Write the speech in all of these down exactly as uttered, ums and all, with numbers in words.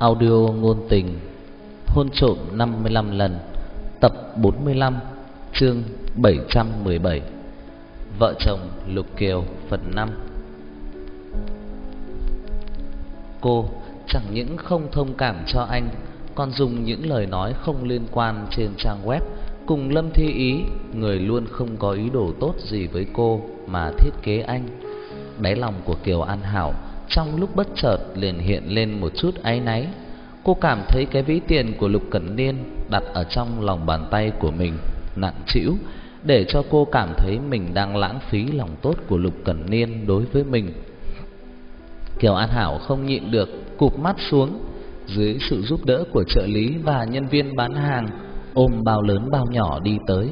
Audio ngôn tình hôn trộm năm mươi lăm lần, tập bốn mươi lăm, chương bảy trăm mười bảy. Vợ chồng Lục Kiều phần năm. Cô chẳng những không thông cảm cho anh, còn dùng những lời nói không liên quan trên trang web cùng Lâm Thi Ý, người luôn không có ý đồ tốt gì với cô, mà thiết kế anh. Đáy lòng của Kiều An Hảo trong lúc bất chợt liền hiện lên một chút áy náy. Cô cảm thấy cái ví tiền của Lục Cẩn Niên đặt ở trong lòng bàn tay của mình nặng trĩu, để cho cô cảm thấy mình đang lãng phí lòng tốt của Lục Cẩn Niên đối với mình. Kiều An Hảo không nhịn được cụp mắt xuống. Dưới sự giúp đỡ của trợ lý và nhân viên bán hàng, ôm bao lớn bao nhỏ đi tới.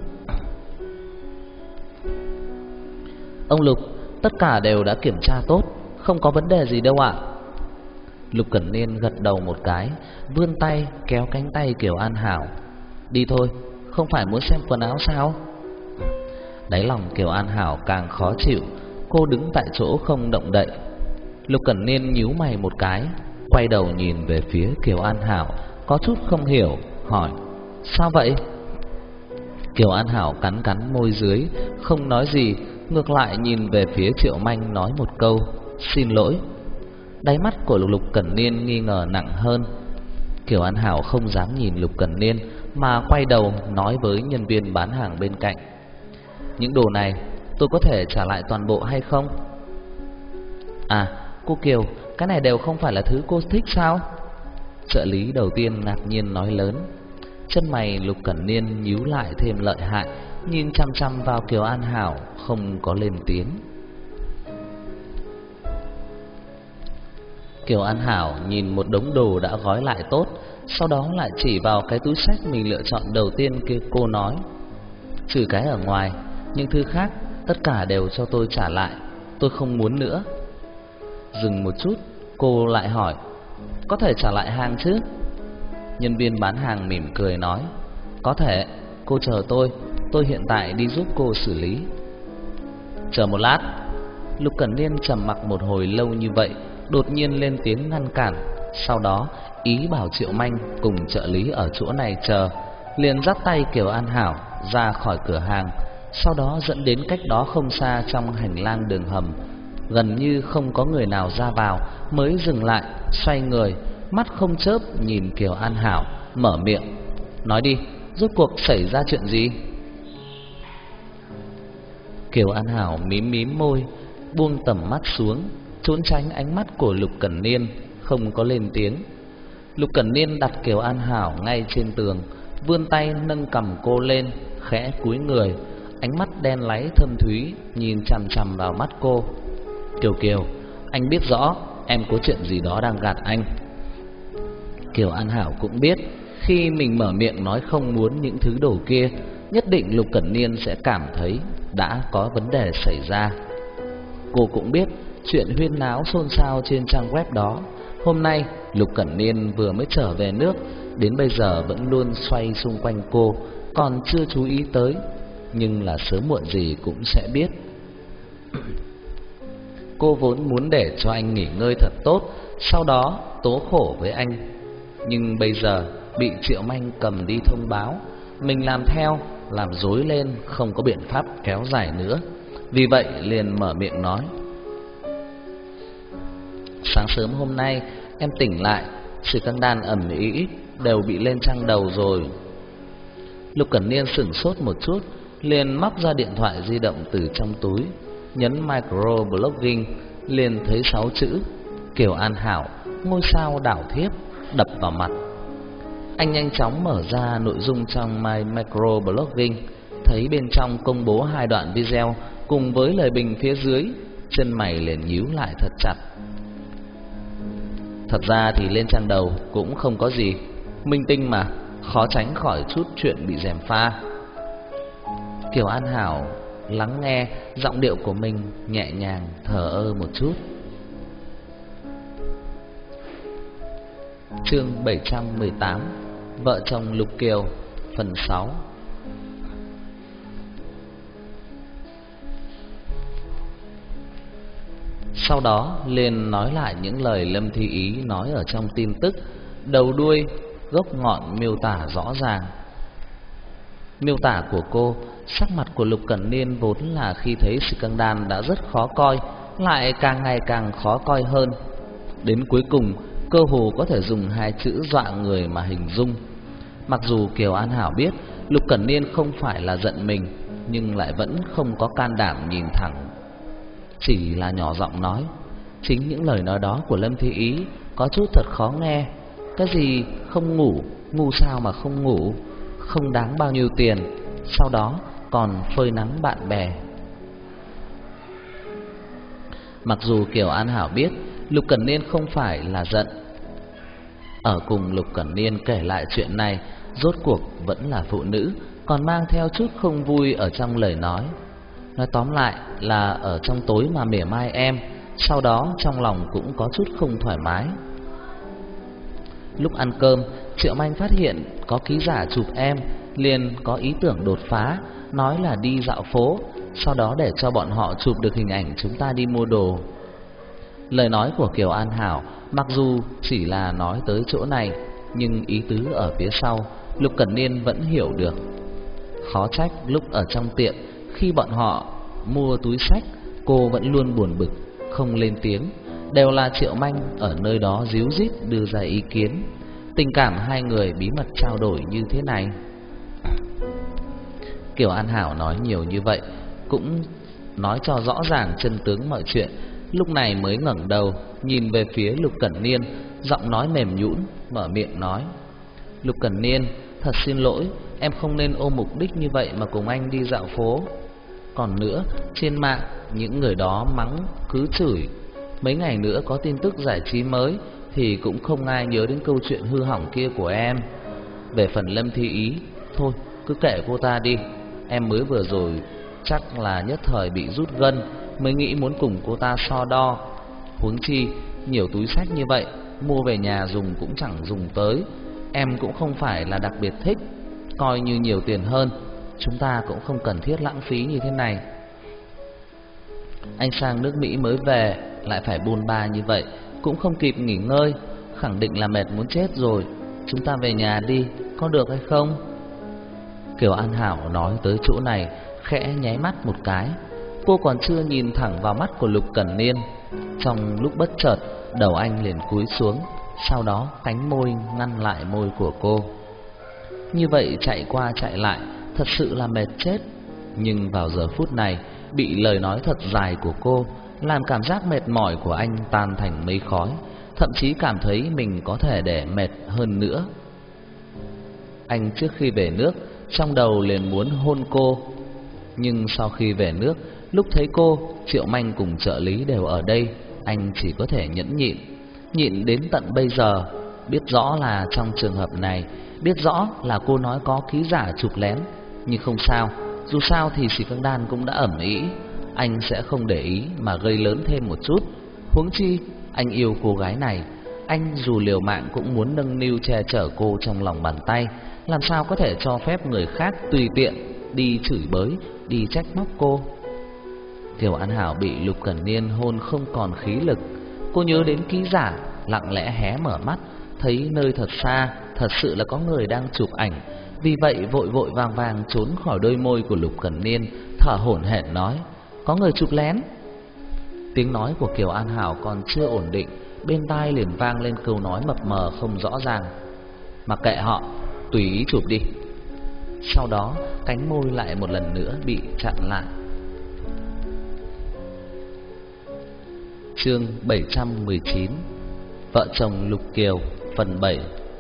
Ông Lục, tất cả đều đã kiểm tra tốt, không có vấn đề gì đâu ạ. Lục Cẩn Niên gật đầu một cái, vươn tay kéo cánh tay Kiều An Hảo. Đi thôi, không phải muốn xem quần áo sao? Đáy lòng Kiều An Hảo càng khó chịu, cô đứng tại chỗ không động đậy. Lục Cẩn Niên nhíu mày một cái, quay đầu nhìn về phía Kiều An Hảo, có chút không hiểu, hỏi: sao vậy? Kiều An Hảo cắn cắn môi dưới, không nói gì, ngược lại nhìn về phía Triệu Manh nói một câu: xin lỗi. Đáy mắt của Lục Lục Cẩn Niên nghi ngờ nặng hơn. Kiều An Hảo không dám nhìn Lục Cẩn Niên, mà quay đầu nói với nhân viên bán hàng bên cạnh: những đồ này tôi có thể trả lại toàn bộ hay không? À, cô Kiều, cái này đều không phải là thứ cô thích sao? Trợ lý đầu tiên ngạc nhiên nói lớn. Chân mày Lục Cẩn Niên nhíu lại thêm lợi hại, nhìn chăm chăm vào Kiều An Hảo, không có lên tiếng. Kiều An Hảo nhìn một đống đồ đã gói lại tốt, sau đó lại chỉ vào cái túi xách mình lựa chọn đầu tiên kia, cô nói: trừ cái ở ngoài, những thứ khác tất cả đều cho tôi trả lại, tôi không muốn nữa. Dừng một chút, cô lại hỏi: có thể trả lại hàng chứ? Nhân viên bán hàng mỉm cười nói: có thể, cô chờ tôi, tôi hiện tại đi giúp cô xử lý. Chờ một lát. Lục Cẩn Niên trầm mặc một hồi lâu như vậy, đột nhiên lên tiếng ngăn cản, sau đó ý bảo Triệu Manh cùng trợ lý ở chỗ này chờ, liền dắt tay Kiều An Hảo ra khỏi cửa hàng, sau đó dẫn đến cách đó không xa trong hành lang đường hầm, gần như không có người nào ra vào, mới dừng lại, xoay người, mắt không chớp nhìn Kiều An Hảo, mở miệng: nói đi, rốt cuộc xảy ra chuyện gì? Kiều An Hảo mím mím môi, buông tầm mắt xuống, trốn tránh ánh mắt của Lục Cẩn Niên, không có lên tiếng. Lục Cẩn Niên đặt Kiều An Hảo ngay trên tường, vươn tay nâng cằm cô lên, khẽ cúi người, ánh mắt đen láy thâm thúy nhìn chằm chằm vào mắt cô. Kiều Kiều, anh biết rõ em có chuyện gì đó đang gạt anh. Kiều An Hảo cũng biết, khi mình mở miệng nói không muốn những thứ đồ kia, nhất định Lục Cẩn Niên sẽ cảm thấy đã có vấn đề xảy ra. Cô cũng biết chuyện huyên náo xôn xao trên trang web đó. Hôm nay Lục Cẩn Niên vừa mới trở về nước, đến bây giờ vẫn luôn xoay xung quanh cô, còn chưa chú ý tới, nhưng là sớm muộn gì cũng sẽ biết. Cô vốn muốn để cho anh nghỉ ngơi thật tốt, sau đó tố khổ với anh, nhưng bây giờ bị Triệu Manh cầm đi thông báo, mình làm theo, làm rối lên, không có biện pháp kéo dài nữa. Vì vậy liền mở miệng nói: sáng sớm hôm nay em tỉnh lại, sự căng đan ầm ĩ đều bị lên trang đầu rồi. Lục Cẩn Niên sửng sốt một chút, liền móc ra điện thoại di động từ trong túi, nhấn microblogging, liền thấy sáu chữ Kiều An Hảo, ngôi sao đảo thiếp đập vào mặt. Anh nhanh chóng mở ra nội dung trong My Microblogging, thấy bên trong công bố hai đoạn video cùng với lời bình phía dưới, chân mày liền nhíu lại thật chặt. Thật ra thì lên trang đầu cũng không có gì, minh tinh mà, khó tránh khỏi chút chuyện bị gièm pha. Kiều An Hảo lắng nghe, giọng điệu của mình nhẹ nhàng thờ ơ một chút. Chương bảy trăm mười tám. Vợ chồng Lục Kiều phần sáu. Sau đó liền nói lại những lời Lâm Thi Ý nói ở trong tin tức, đầu đuôi gốc ngọn miêu tả rõ ràng. Miêu tả của cô, sắc mặt của Lục Cẩn Niên vốn là khi thấy Skandal đã rất khó coi, lại càng ngày càng khó coi hơn. Đến cuối cùng, cơ hồ có thể dùng hai chữ dọa người mà hình dung. Mặc dù Kiều An Hảo biết Lục Cẩn Niên không phải là giận mình, nhưng lại vẫn không có can đảm nhìn thẳng, chỉ là nhỏ giọng nói. Chính những lời nói đó của Lâm Thi Ý có chút thật khó nghe. Cái gì không ngủ, ngu sao mà không ngủ, không đáng bao nhiêu tiền, sau đó còn phơi nắng bạn bè. Mặc dù Kiều An Hảo biết Lục Cẩn Niên không phải là giận, ở cùng Lục Cẩn Niên kể lại chuyện này, rốt cuộc vẫn là phụ nữ, còn mang theo chút không vui ở trong lời nói. Nói tóm lại là ở trong tối mà mỉa mai em, sau đó trong lòng cũng có chút không thoải mái. Lúc ăn cơm, Triệu Manh phát hiện có ký giả chụp em, liền có ý tưởng đột phá, nói là đi dạo phố, sau đó để cho bọn họ chụp được hình ảnh chúng ta đi mua đồ. Lời nói của Kiều An Hảo mặc dù chỉ là nói tới chỗ này, nhưng ý tứ ở phía sau Lục Cẩn Niên vẫn hiểu được. Khó trách lúc ở trong tiệm, khi bọn họ mua túi xách, cô vẫn luôn buồn bực, không lên tiếng. Đều là Triệu Manh ở nơi đó díu dít đưa ra ý kiến. Tình cảm hai người bí mật trao đổi như thế này. Kiều An Hảo nói nhiều như vậy, cũng nói cho rõ ràng chân tướng mọi chuyện. Lúc này mới ngẩng đầu nhìn về phía Lục Cẩn Niên, giọng nói mềm nhũn mở miệng nói. Lục Cẩn Niên, thật xin lỗi, em không nên ôm mục đích như vậy mà cùng anh đi dạo phố. Còn nữa, trên mạng những người đó mắng cứ chửi, mấy ngày nữa có tin tức giải trí mới thì cũng không ai nhớ đến câu chuyện hư hỏng kia của em. Về phần Lâm Thi Ý, thôi cứ kệ cô ta đi. Em mới vừa rồi chắc là nhất thời bị rút gân, mới nghĩ muốn cùng cô ta so đo. Huống chi nhiều túi xách như vậy, mua về nhà dùng cũng chẳng dùng tới. Em cũng không phải là đặc biệt thích, coi như nhiều tiền hơn, chúng ta cũng không cần thiết lãng phí như thế này. Anh sang nước Mỹ mới về, lại phải bôn ba như vậy, cũng không kịp nghỉ ngơi, khẳng định là mệt muốn chết rồi. Chúng ta về nhà đi, có được hay không? Kiều An Hảo nói tới chỗ này, khẽ nháy mắt một cái. Cô còn chưa nhìn thẳng vào mắt của Lục Cẩn Niên, trong lúc bất chợt đầu anh liền cúi xuống, sau đó cánh môi ngăn lại môi của cô. Như vậy chạy qua chạy lại, thật sự là mệt chết. Nhưng vào giờ phút này, bị lời nói thật dài của cô làm cảm giác mệt mỏi của anh tan thành mây khói, thậm chí cảm thấy mình có thể để mệt hơn nữa. Anh trước khi về nước, trong đầu liền muốn hôn cô, nhưng sau khi về nước, lúc thấy cô, Triệu Manh cùng trợ lý đều ở đây, anh chỉ có thể nhẫn nhịn. Nhịn đến tận bây giờ, biết rõ là trong trường hợp này, biết rõ là cô nói có ký giả chụp lén, nhưng không sao, dù sao thì Skandal cũng đã ẩm ý, anh sẽ không để ý mà gây lớn thêm một chút. Huống chi anh yêu cô gái này, anh dù liều mạng cũng muốn nâng niu che chở cô trong lòng bàn tay, làm sao có thể cho phép người khác tùy tiện đi chửi bới, đi trách móc cô. Kiều An Hảo bị Lục Cẩn Niên hôn không còn khí lực, cô nhớ đến ký giả, lặng lẽ hé mở mắt, thấy nơi thật xa thật sự là có người đang chụp ảnh, vì vậy vội vội vàng vàng trốn khỏi đôi môi của Lục Cẩn Niên, thở hổn hển nói: có người chụp lén. Tiếng nói của Kiều An Hảo còn chưa ổn định, bên tai liền vang lên câu nói mập mờ không rõ ràng: mặc kệ họ, tùy ý chụp đi. Sau đó cánh môi lại một lần nữa bị chặn lại. Chương bảy trăm mười chín, Vợ chồng Lục Kiều, phần bảy.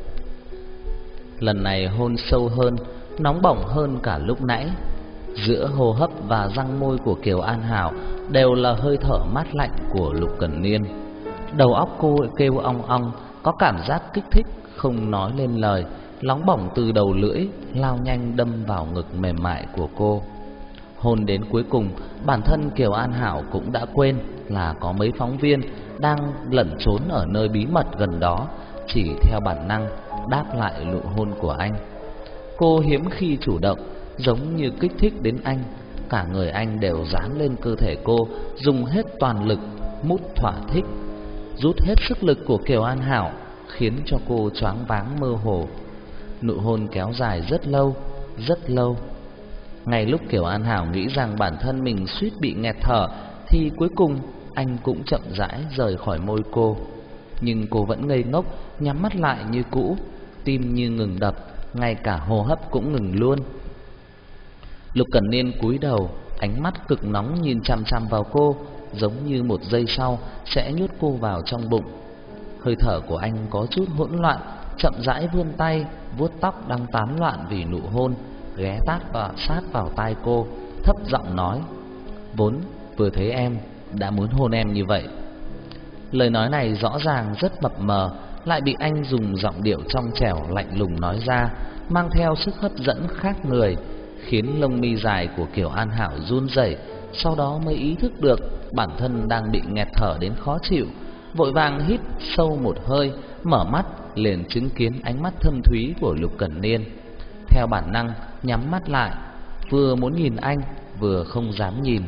Lần này hôn sâu hơn, nóng bỏng hơn cả lúc nãy. Giữa hô hấp và răng môi của Kiều An Hảo đều là hơi thở mát lạnh của Lục Cẩn Niên. Đầu óc cô kêu ong ong, có cảm giác kích thích không nói lên lời, nóng bỏng từ đầu lưỡi lao nhanh đâm vào ngực mềm mại của cô. Hôn đến cuối cùng, bản thân Kiều An Hảo cũng đã quên là có mấy phóng viên đang lẩn trốn ở nơi bí mật gần đó, chỉ theo bản năng đáp lại nụ hôn của anh. Cô hiếm khi chủ động, giống như kích thích đến anh, cả người anh đều dán lên cơ thể cô, dùng hết toàn lực, mút thỏa thích, rút hết sức lực của Kiều An Hảo, khiến cho cô choáng váng mơ hồ. Nụ hôn kéo dài rất lâu, rất lâu. Ngay lúc Kiều An Hảo nghĩ rằng bản thân mình suýt bị nghẹt thở, thì cuối cùng anh cũng chậm rãi rời khỏi môi cô. Nhưng cô vẫn ngây ngốc, nhắm mắt lại như cũ, tim như ngừng đập, ngay cả hô hấp cũng ngừng luôn. Lục Cẩn Niên cúi đầu, ánh mắt cực nóng nhìn chằm chằm vào cô, giống như một giây sau sẽ nhốt cô vào trong bụng. Hơi thở của anh có chút hỗn loạn, chậm rãi vươn tay vuốt tóc đang tán loạn vì nụ hôn, ghé tát vào sát vào tai cô, thấp giọng nói: "Vốn vừa thấy em đã muốn hôn em như vậy." Lời nói này rõ ràng rất mập mờ, lại bị anh dùng giọng điệu trong trẻo lạnh lùng nói ra, mang theo sức hấp dẫn khác người, khiến lông mi dài của Kiều An Hảo run rẩy. Sau đó mới ý thức được bản thân đang bị nghẹt thở đến khó chịu, vội vàng hít sâu một hơi, mở mắt liền chứng kiến ánh mắt thâm thúy của Lục Cẩn Niên. Theo bản năng nhắm mắt lại, vừa muốn nhìn anh vừa không dám nhìn.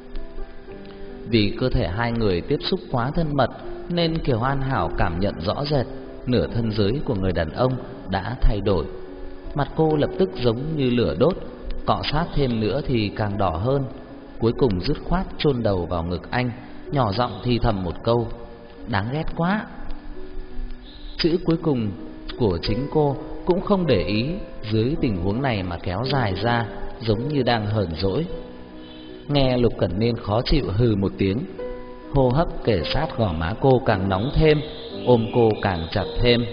Vì cơ thể hai người tiếp xúc quá thân mật nên Kiều An Hảo cảm nhận rõ rệt nửa thân dưới của người đàn ông đã thay đổi. Mặt cô lập tức giống như lửa đốt, cọ sát thêm nữa thì càng đỏ hơn. Cuối cùng dứt khoát chôn đầu vào ngực anh, nhỏ giọng thì thầm một câu: "Đáng ghét quá." Chữ cuối cùng của chính cô cũng không để ý, dưới tình huống này mà kéo dài ra, giống như đang hờn dỗi. Nghe Lục Cẩn Niên khó chịu hừ một tiếng, hô hấp kề sát gò má cô càng nóng thêm, ôm cô càng chặt thêm.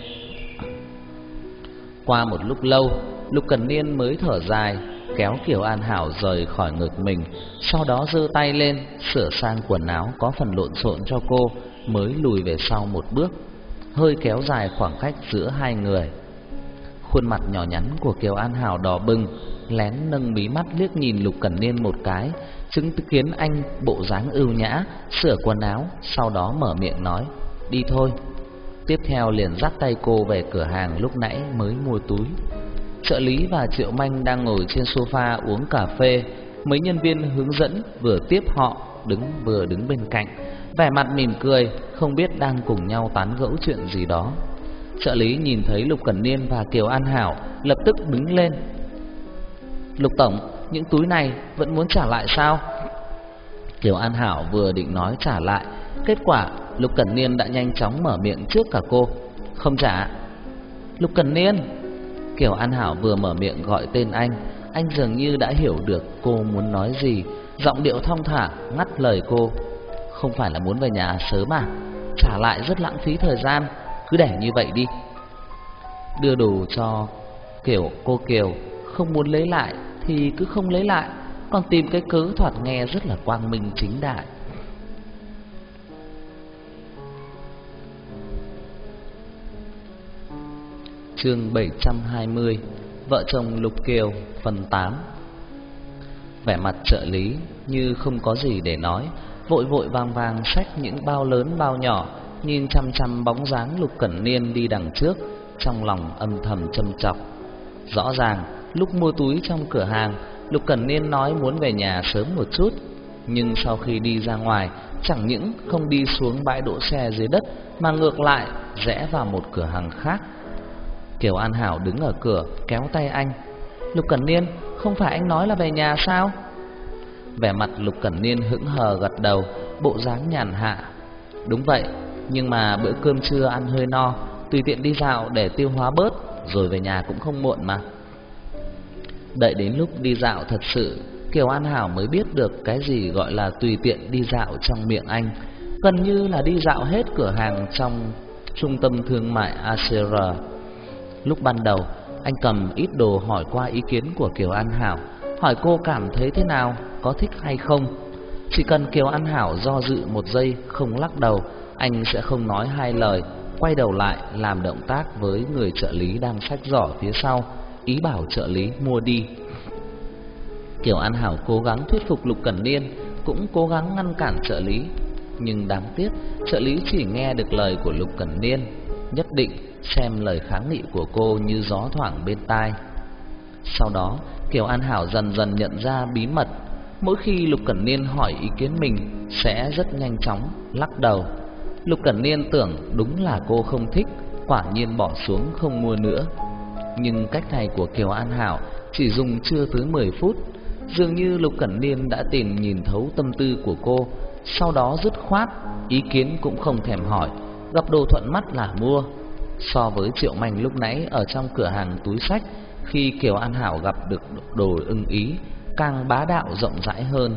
Qua một lúc lâu, Lục Cẩn Niên mới thở dài, kéo Kiều An Hảo rời khỏi ngực mình, sau đó giơ tay lên sửa sang quần áo có phần lộn xộn cho cô, mới lùi về sau một bước, hơi kéo dài khoảng cách giữa hai người. Khuôn mặt nhỏ nhắn của Kiều An Hảo đỏ bừng, lén nâng mí mắt liếc nhìn Lục Cẩn Niên một cái, chứng kiến anh bộ dáng ưu nhã sửa quần áo, sau đó mở miệng nói: "Đi thôi." Tiếp theo liền dắt tay cô về cửa hàng lúc nãy mới mua túi. Trợ lý và Triệu Manh đang ngồi trên sofa uống cà phê, mấy nhân viên hướng dẫn vừa tiếp họ đứng vừa đứng bên cạnh, vẻ mặt mỉm cười, không biết đang cùng nhau tán gẫu chuyện gì đó. Trợ lý nhìn thấy Lục Cẩn Niên và Kiều An Hảo lập tức đứng lên: "Lục tổng, những túi này vẫn muốn trả lại sao?" Kiều An Hảo vừa định nói trả lại, kết quả Lục Cẩn Niên đã nhanh chóng mở miệng trước cả cô: "Không trả." "Lục Cẩn Niên." Kiều An Hảo vừa mở miệng gọi tên anh, anh dường như đã hiểu được cô muốn nói gì, giọng điệu thong thả ngắt lời cô: "Không phải là muốn về nhà sớm à? Trả lại rất lãng phí thời gian, cứ để như vậy đi." Đưa đồ cho Kiều cô Kiều, không muốn lấy lại thì cứ không lấy lại, còn tìm cái cớ thoạt nghe rất là quang minh chính đại. Chương bảy trăm hai mươi, Vợ chồng Lục Kiều, phần tám. Vẻ mặt trợ lý như không có gì để nói, vội vội vàng vàng xách những bao lớn bao nhỏ, nhìn chăm chăm bóng dáng Lục Cẩn Niên đi đằng trước, trong lòng âm thầm châm chọc. Rõ ràng lúc mua túi trong cửa hàng, Lục Cẩn Niên nói muốn về nhà sớm một chút, nhưng sau khi đi ra ngoài, chẳng những không đi xuống bãi đỗ xe dưới đất, mà ngược lại rẽ vào một cửa hàng khác. Kiều An Hảo đứng ở cửa kéo tay anh: "Lục Cẩn Niên, không phải anh nói là về nhà sao?" Vẻ mặt Lục Cẩn Niên hững hờ gật đầu, bộ dáng nhàn hạ: "Đúng vậy, nhưng mà bữa cơm trưa ăn hơi no, tùy tiện đi dạo để tiêu hóa bớt, rồi về nhà cũng không muộn mà." Đợi đến lúc đi dạo thật sự, Kiều An Hảo mới biết được cái gì gọi là tùy tiện đi dạo trong miệng anh, gần như là đi dạo hết cửa hàng trong trung tâm thương mại a xê rờ. Lúc ban đầu, anh cầm ít đồ hỏi qua ý kiến của Kiều An Hảo, hỏi cô cảm thấy thế nào, có thích hay không. Chỉ cần Kiều An Hảo do dự một giây không lắc đầu, anh sẽ không nói hai lời, quay đầu lại làm động tác với người trợ lý đang xách giỏ phía sau, ý bảo trợ lý mua đi. Kiều An Hảo cố gắng thuyết phục Lục Cẩn Niên, cũng cố gắng ngăn cản trợ lý, nhưng đáng tiếc trợ lý chỉ nghe được lời của Lục Cẩn Niên, nhất định xem lời kháng nghị của cô như gió thoảng bên tai. Sau đó Kiều An Hảo dần dần nhận ra bí mật, Mỗi khi Lục Cẩn Niên hỏi ý kiến mình sẽ rất nhanh chóng lắc đầu. Lục Cẩn Niên tưởng đúng là cô không thích, quả nhiên bỏ xuống không mua nữa. Nhưng cách này của Kiều An Hảo chỉ dùng chưa tới mười phút, dường như Lục Cẩn Niên đã tìm nhìn thấu tâm tư của cô. Sau đó dứt khoát, ý kiến cũng không thèm hỏi, gặp đồ thuận mắt là mua. So với Triệu Manh lúc nãy ở trong cửa hàng túi xách, khi Kiều An Hảo gặp được đồ ưng ý, càng bá đạo rộng rãi hơn.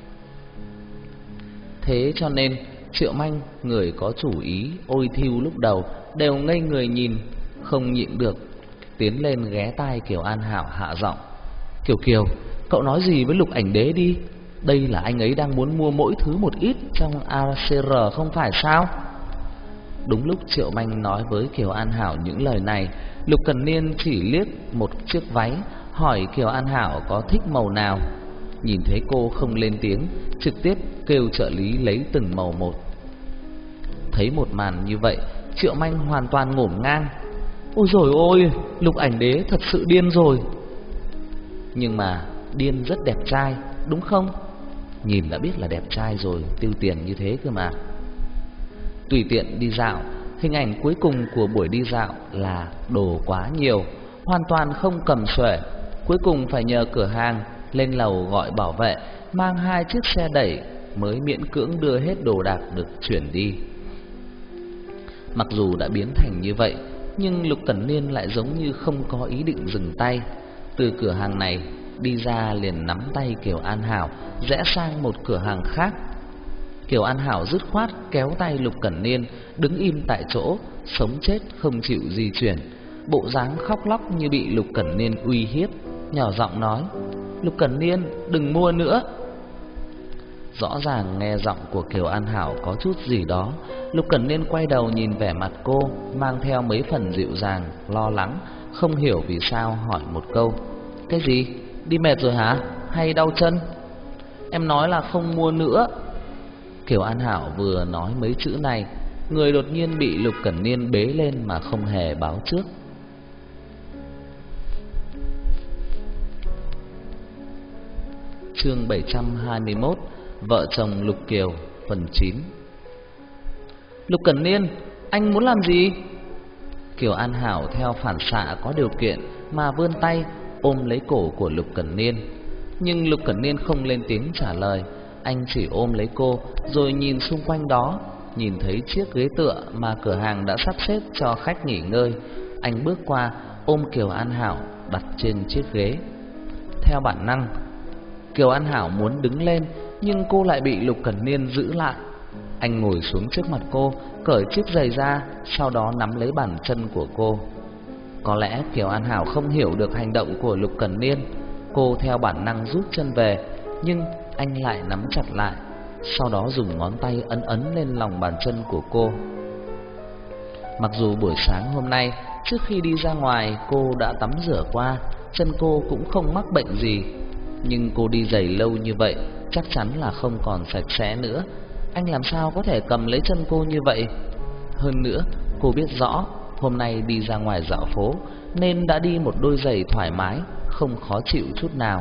Thế cho nên Triệu Manh, người có chủ ý ôi thiu lúc đầu, đều ngây người nhìn, không nhịn được tiến lên ghé tai Kiều An Hảo hạ giọng: "Kiều Kiều, cậu nói gì với Lục Ảnh Đế đi, đây là anh ấy đang muốn mua mỗi thứ một ít trong a xê rờ không phải sao?" Đúng lúc Triệu Manh nói với Kiều An Hảo những lời này, Lục Cẩn Niên chỉ liếc một chiếc váy, hỏi Kiều An Hảo có thích màu nào. Nhìn thấy cô không lên tiếng, trực tiếp kêu trợ lý lấy từng màu một. Thấy một màn như vậy, Triệu Manh hoàn toàn ngổn ngang. Ôi dồi ôi, Lục Ảnh Đế thật sự điên rồi. Nhưng mà điên rất đẹp trai, đúng không? Nhìn đã biết là đẹp trai rồi, tiêu tiền như thế cơ mà. Tùy tiện đi dạo, hình ảnh cuối cùng của buổi đi dạo là đồ quá nhiều, hoàn toàn không cầm xuể. Cuối cùng phải nhờ cửa hàng lên lầu gọi bảo vệ, mang hai chiếc xe đẩy mới miễn cưỡng đưa hết đồ đạc được chuyển đi. Mặc dù đã biến thành như vậy, nhưng Lục Cẩn Niên lại giống như không có ý định dừng tay. Từ cửa hàng này đi ra liền nắm tay Kiều An Hảo rẽ sang một cửa hàng khác. Kiều An Hảo dứt khoát kéo tay Lục Cẩn Niên đứng im tại chỗ, sống chết không chịu di chuyển, bộ dáng khóc lóc như bị Lục Cẩn Niên uy hiếp, nhỏ giọng nói: "Lục Cẩn Niên, đừng mua nữa." Rõ ràng nghe giọng của Kiều An Hảo có chút gì đó. Lục Cẩn Niên quay đầu nhìn vẻ mặt cô, mang theo mấy phần dịu dàng, lo lắng, không hiểu vì sao hỏi một câu: "Cái gì? Đi mệt rồi hả? Hay đau chân?" "Em nói là không mua nữa." Kiều An Hảo vừa nói mấy chữ này, người đột nhiên bị Lục Cẩn Niên bế lên mà không hề báo trước. Chương bảy trăm hai mươi mốt, Vợ chồng Lục Kiều, phần chín. "Lục Cẩn Niên, anh muốn làm gì?" Kiều An Hảo theo phản xạ có điều kiện mà vươn tay ôm lấy cổ của Lục Cẩn Niên. Nhưng Lục Cẩn Niên không lên tiếng trả lời, anh chỉ ôm lấy cô rồi nhìn xung quanh đó. Nhìn thấy chiếc ghế tựa mà cửa hàng đã sắp xếp cho khách nghỉ ngơi, anh bước qua ôm Kiều An Hảo đặt trên chiếc ghế. Theo bản năng, Kiều An Hảo muốn đứng lên, nhưng cô lại bị Lục Cẩn Niên giữ lại. Anh ngồi xuống trước mặt cô, cởi chiếc giày ra, sau đó nắm lấy bàn chân của cô. Có lẽ Kiều An Hảo không hiểu được hành động của Lục Cẩn Niên. Cô theo bản năng rút chân về, nhưng anh lại nắm chặt lại, sau đó dùng ngón tay ấn ấn lên lòng bàn chân của cô. Mặc dù buổi sáng hôm nay, trước khi đi ra ngoài cô đã tắm rửa qua, chân cô cũng không mắc bệnh gì, nhưng cô đi giày lâu như vậy chắc chắn là không còn sạch sẽ nữa. Anh làm sao có thể cầm lấy chân cô như vậy? Hơn nữa, cô biết rõ hôm nay đi ra ngoài dạo phố nên đã đi một đôi giày thoải mái, không khó chịu chút nào.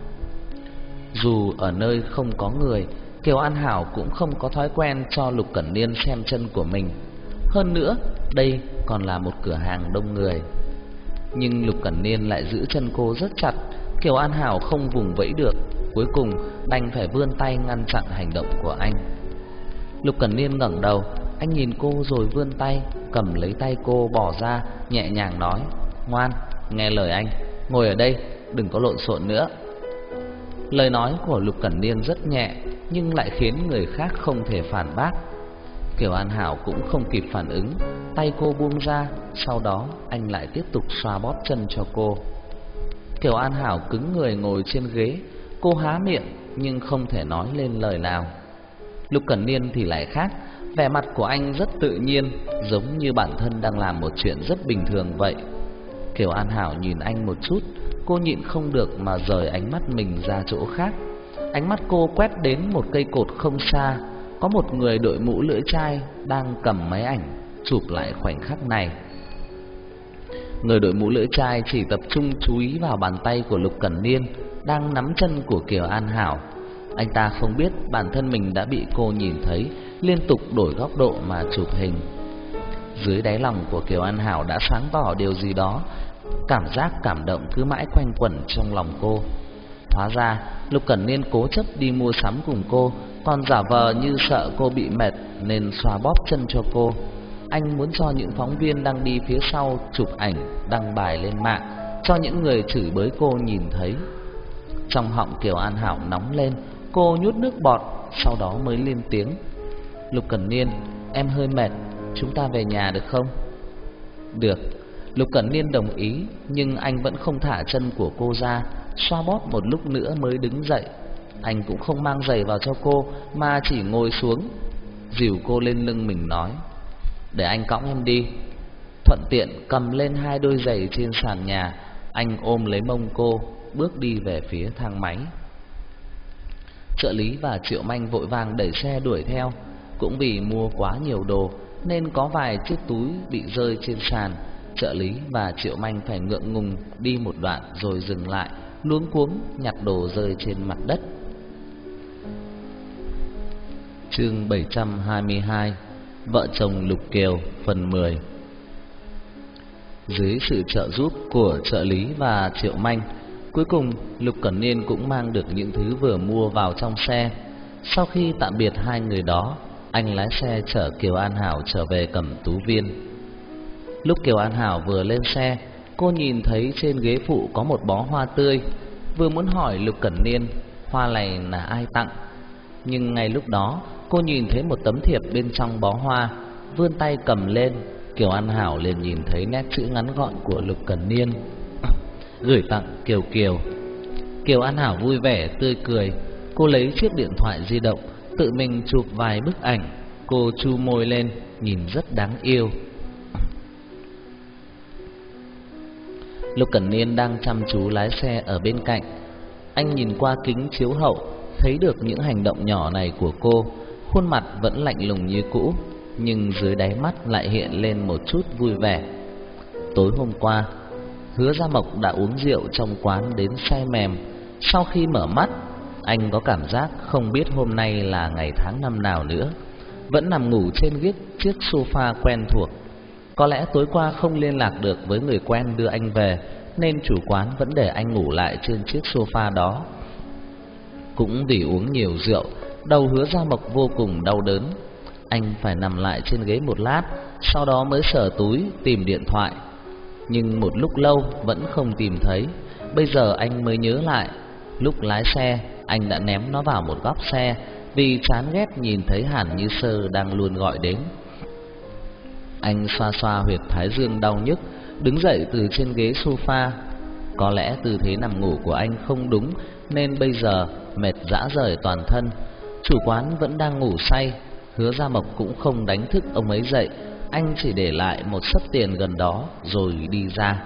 Dù ở nơi không có người, Kiều An Hảo cũng không có thói quen cho Lục Cẩn Niên xem chân của mình. Hơn nữa, đây còn là một cửa hàng đông người. Nhưng Lục Cẩn Niên lại giữ chân cô rất chặt, Kiều An Hảo không vùng vẫy được, cuối cùng đành phải vươn tay ngăn chặn hành động của anh. Lục Cẩn Niên ngẩng đầu, anh nhìn cô rồi vươn tay cầm lấy tay cô bỏ ra, nhẹ nhàng nói: "Ngoan, nghe lời anh, ngồi ở đây, đừng có lộn xộn nữa." Lời nói của Lục Cẩn Niên rất nhẹ, nhưng lại khiến người khác không thể phản bác. Kiều An Hảo cũng không kịp phản ứng, tay cô buông ra, sau đó anh lại tiếp tục xoa bóp chân cho cô. Kiều An Hảo cứng người ngồi trên ghế, cô há miệng nhưng không thể nói lên lời nào. Lục Cẩn Niên thì lại khác, vẻ mặt của anh rất tự nhiên, giống như bản thân đang làm một chuyện rất bình thường vậy. Kiều An Hảo nhìn anh một chút, cô nhịn không được mà rời ánh mắt mình ra chỗ khác. Ánh mắt cô quét đến một cây cột không xa, có một người đội mũ lưỡi chai đang cầm máy ảnh chụp lại khoảnh khắc này. Người đội mũ lưỡi chai chỉ tập trung chú ý vào bàn tay của Lục Cẩn Niên đang nắm chân của Kiều An Hảo. Anh ta không biết bản thân mình đã bị cô nhìn thấy, liên tục đổi góc độ mà chụp hình. Dưới đáy lòng của Kiều An Hảo đã sáng tỏ điều gì đó, cảm giác cảm động cứ mãi quanh quẩn trong lòng cô. Hóa ra Lục Cẩn Niên cố chấp đi mua sắm cùng cô, còn giả vờ như sợ cô bị mệt nên xoa bóp chân cho cô. Anh muốn cho những phóng viên đang đi phía sau chụp ảnh đăng bài lên mạng, cho những người chửi bới cô nhìn thấy. Trong họng Kiều An Hảo nóng lên, cô nhút nước bọt, sau đó mới lên tiếng: Lục Cẩn Niên, em hơi mệt, chúng ta về nhà được không? Được. Lục Cẩn Niên đồng ý, nhưng anh vẫn không thả chân của cô ra, xoa bóp một lúc nữa mới đứng dậy. Anh cũng không mang giày vào cho cô, mà chỉ ngồi xuống, dìu cô lên lưng mình nói: Để anh cõng em đi. Thuận tiện cầm lên hai đôi giày trên sàn nhà, anh ôm lấy mông cô, bước đi về phía thang máy. Trợ lý và Triệu Manh vội vàng đẩy xe đuổi theo. Cũng vì mua quá nhiều đồ nên có vài chiếc túi bị rơi trên sàn. Trợ lý và Triệu Manh phải ngượng ngùng đi một đoạn rồi dừng lại, luống cuống nhặt đồ rơi trên mặt đất. Chương bảy trăm hai mươi hai. Vợ chồng Lục Kiều phần mười. Dưới sự trợ giúp của trợ lý và Triệu Manh, cuối cùng Lục Cẩn Niên cũng mang được những thứ vừa mua vào trong xe. Sau khi tạm biệt hai người đó, anh lái xe chở Kiều An Hảo trở về Cẩm Tú Viên. Lúc Kiều An Hảo vừa lên xe, cô nhìn thấy trên ghế phụ có một bó hoa tươi, vừa muốn hỏi Lục Cẩn Niên hoa này là ai tặng, nhưng ngay lúc đó cô nhìn thấy một tấm thiệp bên trong bó hoa, vươn tay cầm lên. Kiều An Hảo liền nhìn thấy nét chữ ngắn gọn của Lục Cẩn Niên: gửi tặng Kiều Kiều. Kiều An Hảo vui vẻ tươi cười, cô lấy chiếc điện thoại di động, tự mình chụp vài bức ảnh. Cô chu môi lên, nhìn rất đáng yêu. Lục Cẩn Niên đang chăm chú lái xe ở bên cạnh. Anh nhìn qua kính chiếu hậu, thấy được những hành động nhỏ này của cô. Khuôn mặt vẫn lạnh lùng như cũ, nhưng dưới đáy mắt lại hiện lên một chút vui vẻ. Tối hôm qua, Hứa Gia Mộc đã uống rượu trong quán đến say mềm. Sau khi mở mắt, anh có cảm giác không biết hôm nay là ngày tháng năm nào nữa. Vẫn nằm ngủ trên ghế chiếc sofa quen thuộc. Có lẽ tối qua không liên lạc được với người quen đưa anh về, nên chủ quán vẫn để anh ngủ lại trên chiếc sofa đó. Cũng vì uống nhiều rượu, đầu Hứa Gia Mộc vô cùng đau đớn. Anh phải nằm lại trên ghế một lát, sau đó mới sờ túi tìm điện thoại. Nhưng một lúc lâu vẫn không tìm thấy. Bây giờ anh mới nhớ lại, lúc lái xe anh đã ném nó vào một góc xe, vì chán ghét nhìn thấy Hàn Như Sơ đang luôn gọi đến. Anh xoa xoa huyệt thái dương đau nhức, đứng dậy từ trên ghế sofa. Có lẽ tư thế nằm ngủ của anh không đúng, nên bây giờ mệt rã rời toàn thân. Chủ quán vẫn đang ngủ say, Hứa Gia Mộc cũng không đánh thức ông ấy dậy. Anh chỉ để lại một xấp tiền gần đó rồi đi ra.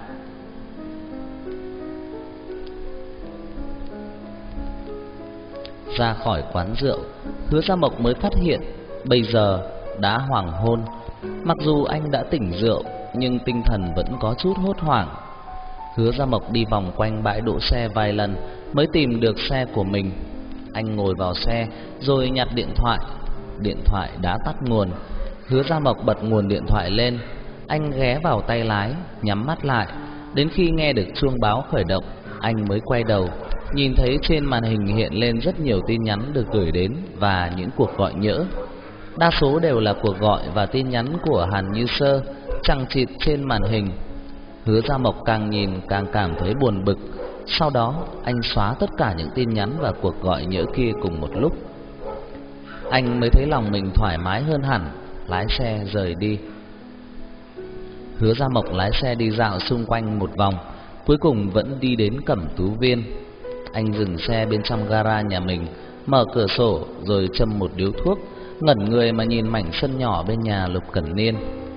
Ra khỏi quán rượu, Hứa Gia Mộc mới phát hiện bây giờ đã hoàng hôn. Mặc dù anh đã tỉnh rượu, nhưng tinh thần vẫn có chút hốt hoảng. Hứa Gia Mộc đi vòng quanh bãi đỗ xe vài lần mới tìm được xe của mình. Anh ngồi vào xe rồi nhặt điện thoại. Điện thoại đã tắt nguồn. Hứa Gia Mộc bật nguồn điện thoại lên. Anh ghé vào tay lái, nhắm mắt lại. Đến khi nghe được chuông báo khởi động, anh mới quay đầu, nhìn thấy trên màn hình hiện lên rất nhiều tin nhắn được gửi đến và những cuộc gọi nhỡ. Đa số đều là cuộc gọi và tin nhắn của Hàn Như Sơ chằng chịt trên màn hình. Hứa Gia Mộc càng nhìn càng cảm thấy buồn bực. Sau đó anh xóa tất cả những tin nhắn và cuộc gọi nhỡ kia cùng một lúc. Anh mới thấy lòng mình thoải mái hơn hẳn, lái xe rời đi. Hứa Gia Mộc lái xe đi dạo xung quanh một vòng, cuối cùng vẫn đi đến Cẩm Tú Viên. Anh dừng xe bên trong gara nhà mình, mở cửa sổ rồi châm một điếu thuốc, ngẩn người mà nhìn mảnh sân nhỏ bên nhà Lục Cẩn Niên.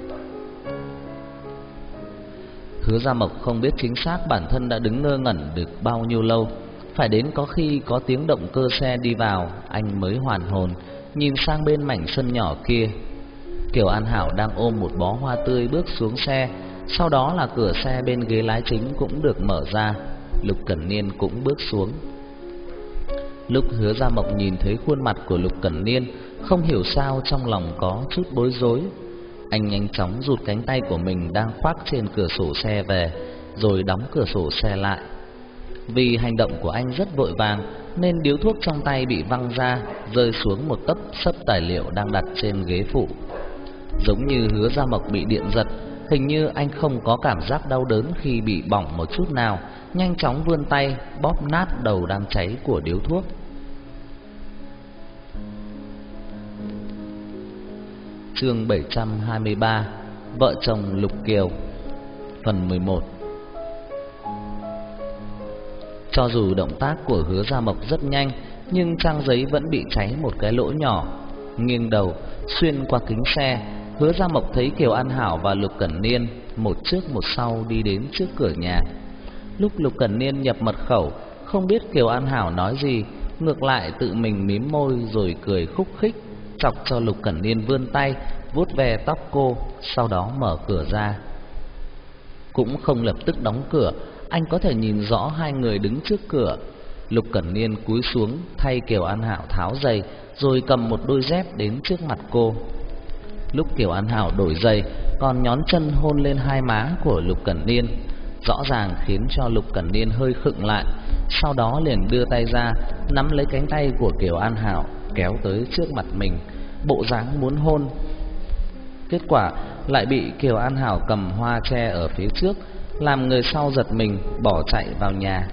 Hứa Gia Mộc không biết chính xác bản thân đã đứng ngơ ngẩn được bao nhiêu lâu. Phải đến có khi có tiếng động cơ xe đi vào, anh mới hoàn hồn, nhìn sang bên mảnh sân nhỏ kia. Kiều An Hảo đang ôm một bó hoa tươi bước xuống xe. Sau đó là cửa xe bên ghế lái chính cũng được mở ra. Lục Cẩn Niên cũng bước xuống. Lúc Hứa Gia Mộc nhìn thấy khuôn mặt của Lục Cẩn Niên, không hiểu sao trong lòng có chút bối rối. Anh nhanh chóng rụt cánh tay của mình đang khoác trên cửa sổ xe về, rồi đóng cửa sổ xe lại. Vì hành động của anh rất vội vàng nên điếu thuốc trong tay bị văng ra, rơi xuống một tấp xấp tài liệu đang đặt trên ghế phụ. Giống như Hứa Gia Mộc bị điện giật, hình như anh không có cảm giác đau đớn khi bị bỏng một chút nào, nhanh chóng vươn tay bóp nát đầu đang cháy của điếu thuốc. Chương bảy trăm hai mươi ba, Vợ chồng Lục Kiều. Phần mười một. Cho dù động tác của Hứa Gia Mộc rất nhanh, nhưng trang giấy vẫn bị cháy một cái lỗ nhỏ. Nghiêng đầu, xuyên qua kính xe, Hứa Gia Mộc thấy Kiều An Hảo và Lục Cẩn Niên một trước một sau đi đến trước cửa nhà. Lúc Lục Cẩn Niên nhập mật khẩu, không biết Kiều An Hảo nói gì, ngược lại tự mình mím môi rồi cười khúc khích, chọc cho Lục Cẩn Niên vươn tay vuốt ve tóc cô, sau đó mở cửa ra. Cũng không lập tức đóng cửa, anh có thể nhìn rõ hai người đứng trước cửa. Lục Cẩn Niên cúi xuống thay Kiều An Hảo tháo giày, rồi cầm một đôi dép đến trước mặt cô. Lúc Kiều An Hảo đổi giày, còn nhón chân hôn lên hai má của Lục Cẩn Niên, rõ ràng khiến cho Lục Cẩn Niên hơi khựng lại. Sau đó liền đưa tay ra, nắm lấy cánh tay của Kiều An Hảo, kéo tới trước mặt mình, bộ dáng muốn hôn. Kết quả lại bị Kiều An Hảo cầm hoa che ở phía trước, làm người sau giật mình bỏ chạy vào nhà.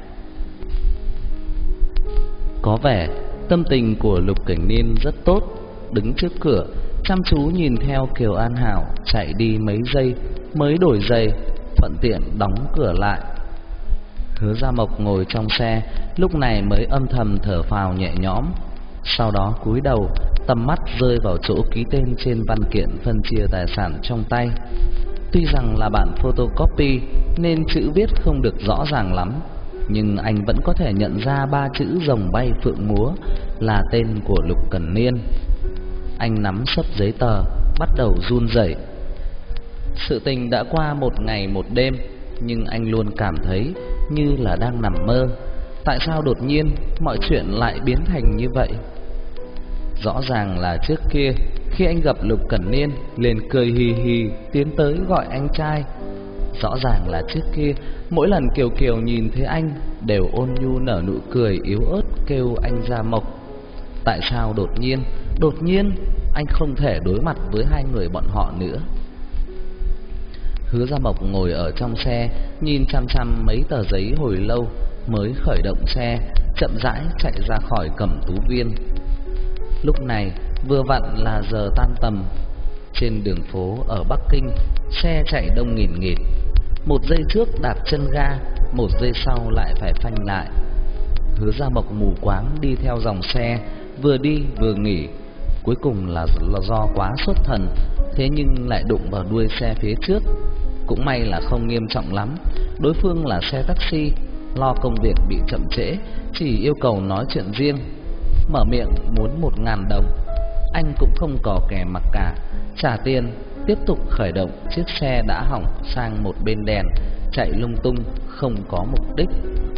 Có vẻ tâm tình của Lục Cẩn Niên rất tốt, đứng trước cửa chăm chú nhìn theo Kiều An Hảo chạy đi mấy giây mới đổi giày, thuận tiện đóng cửa lại. Hứa Gia Mộc ngồi trong xe, lúc này mới âm thầm thở phào nhẹ nhõm. Sau đó cúi đầu, tầm mắt rơi vào chỗ ký tên trên văn kiện phân chia tài sản trong tay. Tuy rằng là bản photocopy nên chữ viết không được rõ ràng lắm, nhưng anh vẫn có thể nhận ra ba chữ rồng bay phượng múa là tên của Lục Cẩn Niên. Anh nắm sấp giấy tờ, bắt đầu run rẩy. Sự tình đã qua một ngày một đêm, nhưng anh luôn cảm thấy như là đang nằm mơ. Tại sao đột nhiên mọi chuyện lại biến thành như vậy? Rõ ràng là trước kia khi anh gặp Lục Cẩn Niên liền cười hì hì tiến tới gọi anh trai. Rõ ràng là trước kia mỗi lần Kiều Kiều nhìn thấy anh đều ôn nhu nở nụ cười yếu ớt kêu anh Gia Mộc. Tại sao đột nhiên, đột nhiên anh không thể đối mặt với hai người bọn họ nữa? Hứa Gia Mộc ngồi ở trong xe, nhìn chăm chăm mấy tờ giấy hồi lâu mới khởi động xe, chậm rãi chạy ra khỏi Cẩm Tú Viên. Lúc này vừa vặn là giờ tan tầm. Trên đường phố ở Bắc Kinh, xe chạy đông nghìn nghịt. Một giây trước đạp chân ga, một giây sau lại phải phanh lại. Hứa Gia Mộc mù quáng đi theo dòng xe, vừa đi vừa nghỉ. Cuối cùng là, là do quá xuất thần, thế nhưng lại đụng vào đuôi xe phía trước. Cũng may là không nghiêm trọng lắm, đối phương là xe taxi, lo công việc bị chậm trễ, chỉ yêu cầu nói chuyện riêng. Mở miệng muốn một ngàn đồng, anh cũng không cò kè mặc cả, trả tiền, tiếp tục khởi động chiếc xe đã hỏng sang một bên đèn, chạy lung tung không có mục đích.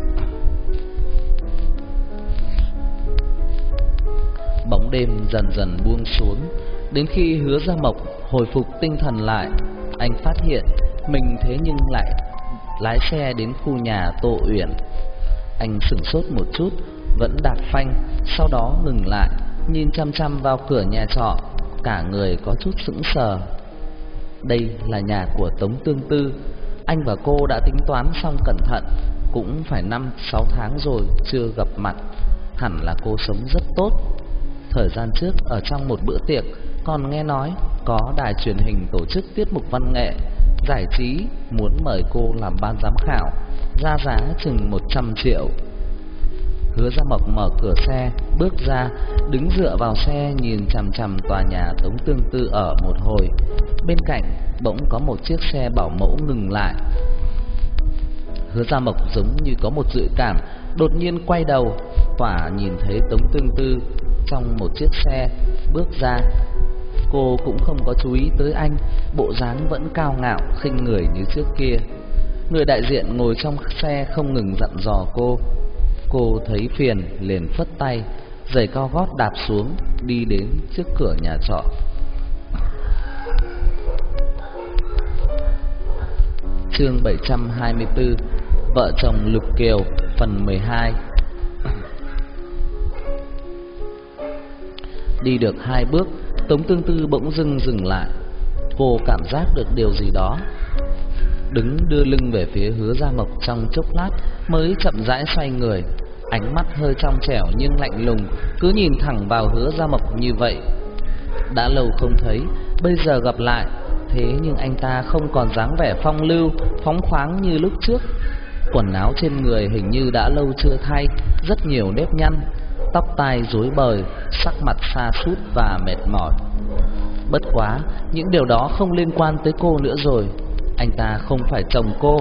Bóng đêm dần dần buông xuống, đến khi Hứa Gia Mộc hồi phục tinh thần lại, anh phát hiện mình thế nhưng lại lái xe đến khu nhà Tô Uyển. Anh sửng sốt một chút, vẫn đạp phanh, sau đó ngừng lại, nhìn chăm chăm vào cửa nhà trọ, cả người có chút sững sờ. Đây là nhà của Tống Tương Tư. Anh và cô đã tính toán xong cẩn thận, cũng phải năm sáu tháng rồi chưa gặp mặt. Hẳn là cô sống rất tốt. Thời gian trước ở trong một bữa tiệc còn nghe nói có đài truyền hình tổ chức tiết mục văn nghệ giải trí muốn mời cô làm ban giám khảo, ra giá chừng một trăm triệu. Hứa Gia Mộc mở cửa xe, bước ra, đứng dựa vào xe nhìn chằm chằm tòa nhà Tống Tương Tư ở một hồi. Bên cạnh bỗng có một chiếc xe bảo mẫu ngừng lại. Hứa Gia Mộc giống như có một dự cảm, đột nhiên quay đầu, quả nhìn thấy Tống Tương Tư trong một chiếc xe bước ra. Cô cũng không có chú ý tới anh, bộ dáng vẫn cao ngạo khinh người như trước kia. Người đại diện ngồi trong xe không ngừng dặn dò cô. Cô thấy phiền liền phất tay, giày cao gót đạp xuống, đi đến trước cửa nhà trọ. Chương bảy trăm hai mươi tư. Vợ chồng Lục Kiều, phần mười hai. Đi được hai bước, Tống Tương Tư bỗng dưng dừng lại. Cô cảm giác được điều gì đó, đứng đưa lưng về phía Hứa Gia Mộc trong chốc lát mới chậm rãi xoay người. Ánh mắt hơi trong trẻo nhưng lạnh lùng, cứ nhìn thẳng vào Hứa Gia Mộc như vậy. Đã lâu không thấy, bây giờ gặp lại, thế nhưng anh ta không còn dáng vẻ phong lưu, phóng khoáng như lúc trước. Quần áo trên người hình như đã lâu chưa thay, rất nhiều nếp nhăn, tóc tai rối bời, sắc mặt sa sút và mệt mỏi. Bất quá, những điều đó không liên quan tới cô nữa rồi. Anh ta không phải chồng cô,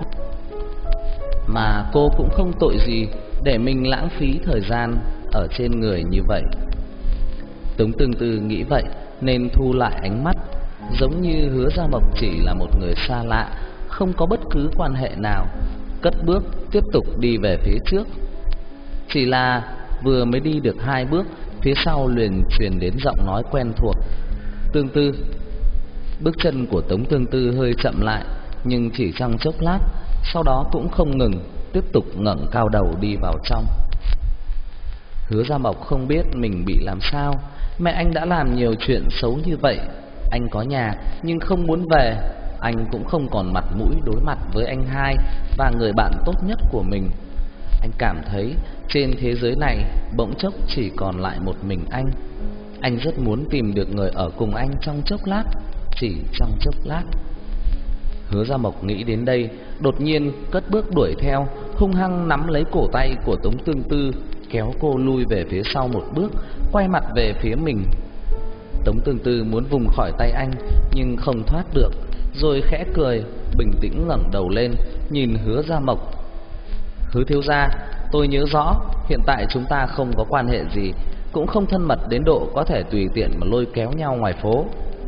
mà cô cũng không tội gì để mình lãng phí thời gian ở trên người như vậy. Tống Tương Tư nghĩ vậy nên thu lại ánh mắt, giống như Hứa Gia Mộc chỉ là một người xa lạ, không có bất cứ quan hệ nào. Cất bước tiếp tục đi về phía trước. Chỉ là vừa mới đi được hai bước, phía sau liền truyền đến giọng nói quen thuộc: Tương Tư. Bước chân của Tống Tương Tư hơi chậm lại, nhưng chỉ trong chốc lát, sau đó cũng không ngừng, tiếp tục ngẩng cao đầu đi vào trong. Hứa Gia Mộc không biết mình bị làm sao, mẹ anh đã làm nhiều chuyện xấu như vậy. Anh có nhà nhưng không muốn về, anh cũng không còn mặt mũi đối mặt với anh hai và người bạn tốt nhất của mình. Anh cảm thấy trên thế giới này bỗng chốc chỉ còn lại một mình anh. Anh rất muốn tìm được người ở cùng anh trong chốc lát, chỉ trong chốc lát. Hứa Gia Mộc nghĩ đến đây, đột nhiên cất bước đuổi theo, hung hăng nắm lấy cổ tay của Tống Tương Tư, kéo cô lui về phía sau một bước, quay mặt về phía mình. Tống Tương Tư muốn vùng khỏi tay anh nhưng không thoát được, rồi khẽ cười, bình tĩnh ngẩng đầu lên, nhìn Hứa Gia Mộc. Hứa thiếu gia, tôi nhớ rõ, hiện tại chúng ta không có quan hệ gì, cũng không thân mật đến độ có thể tùy tiện mà lôi kéo nhau ngoài phố.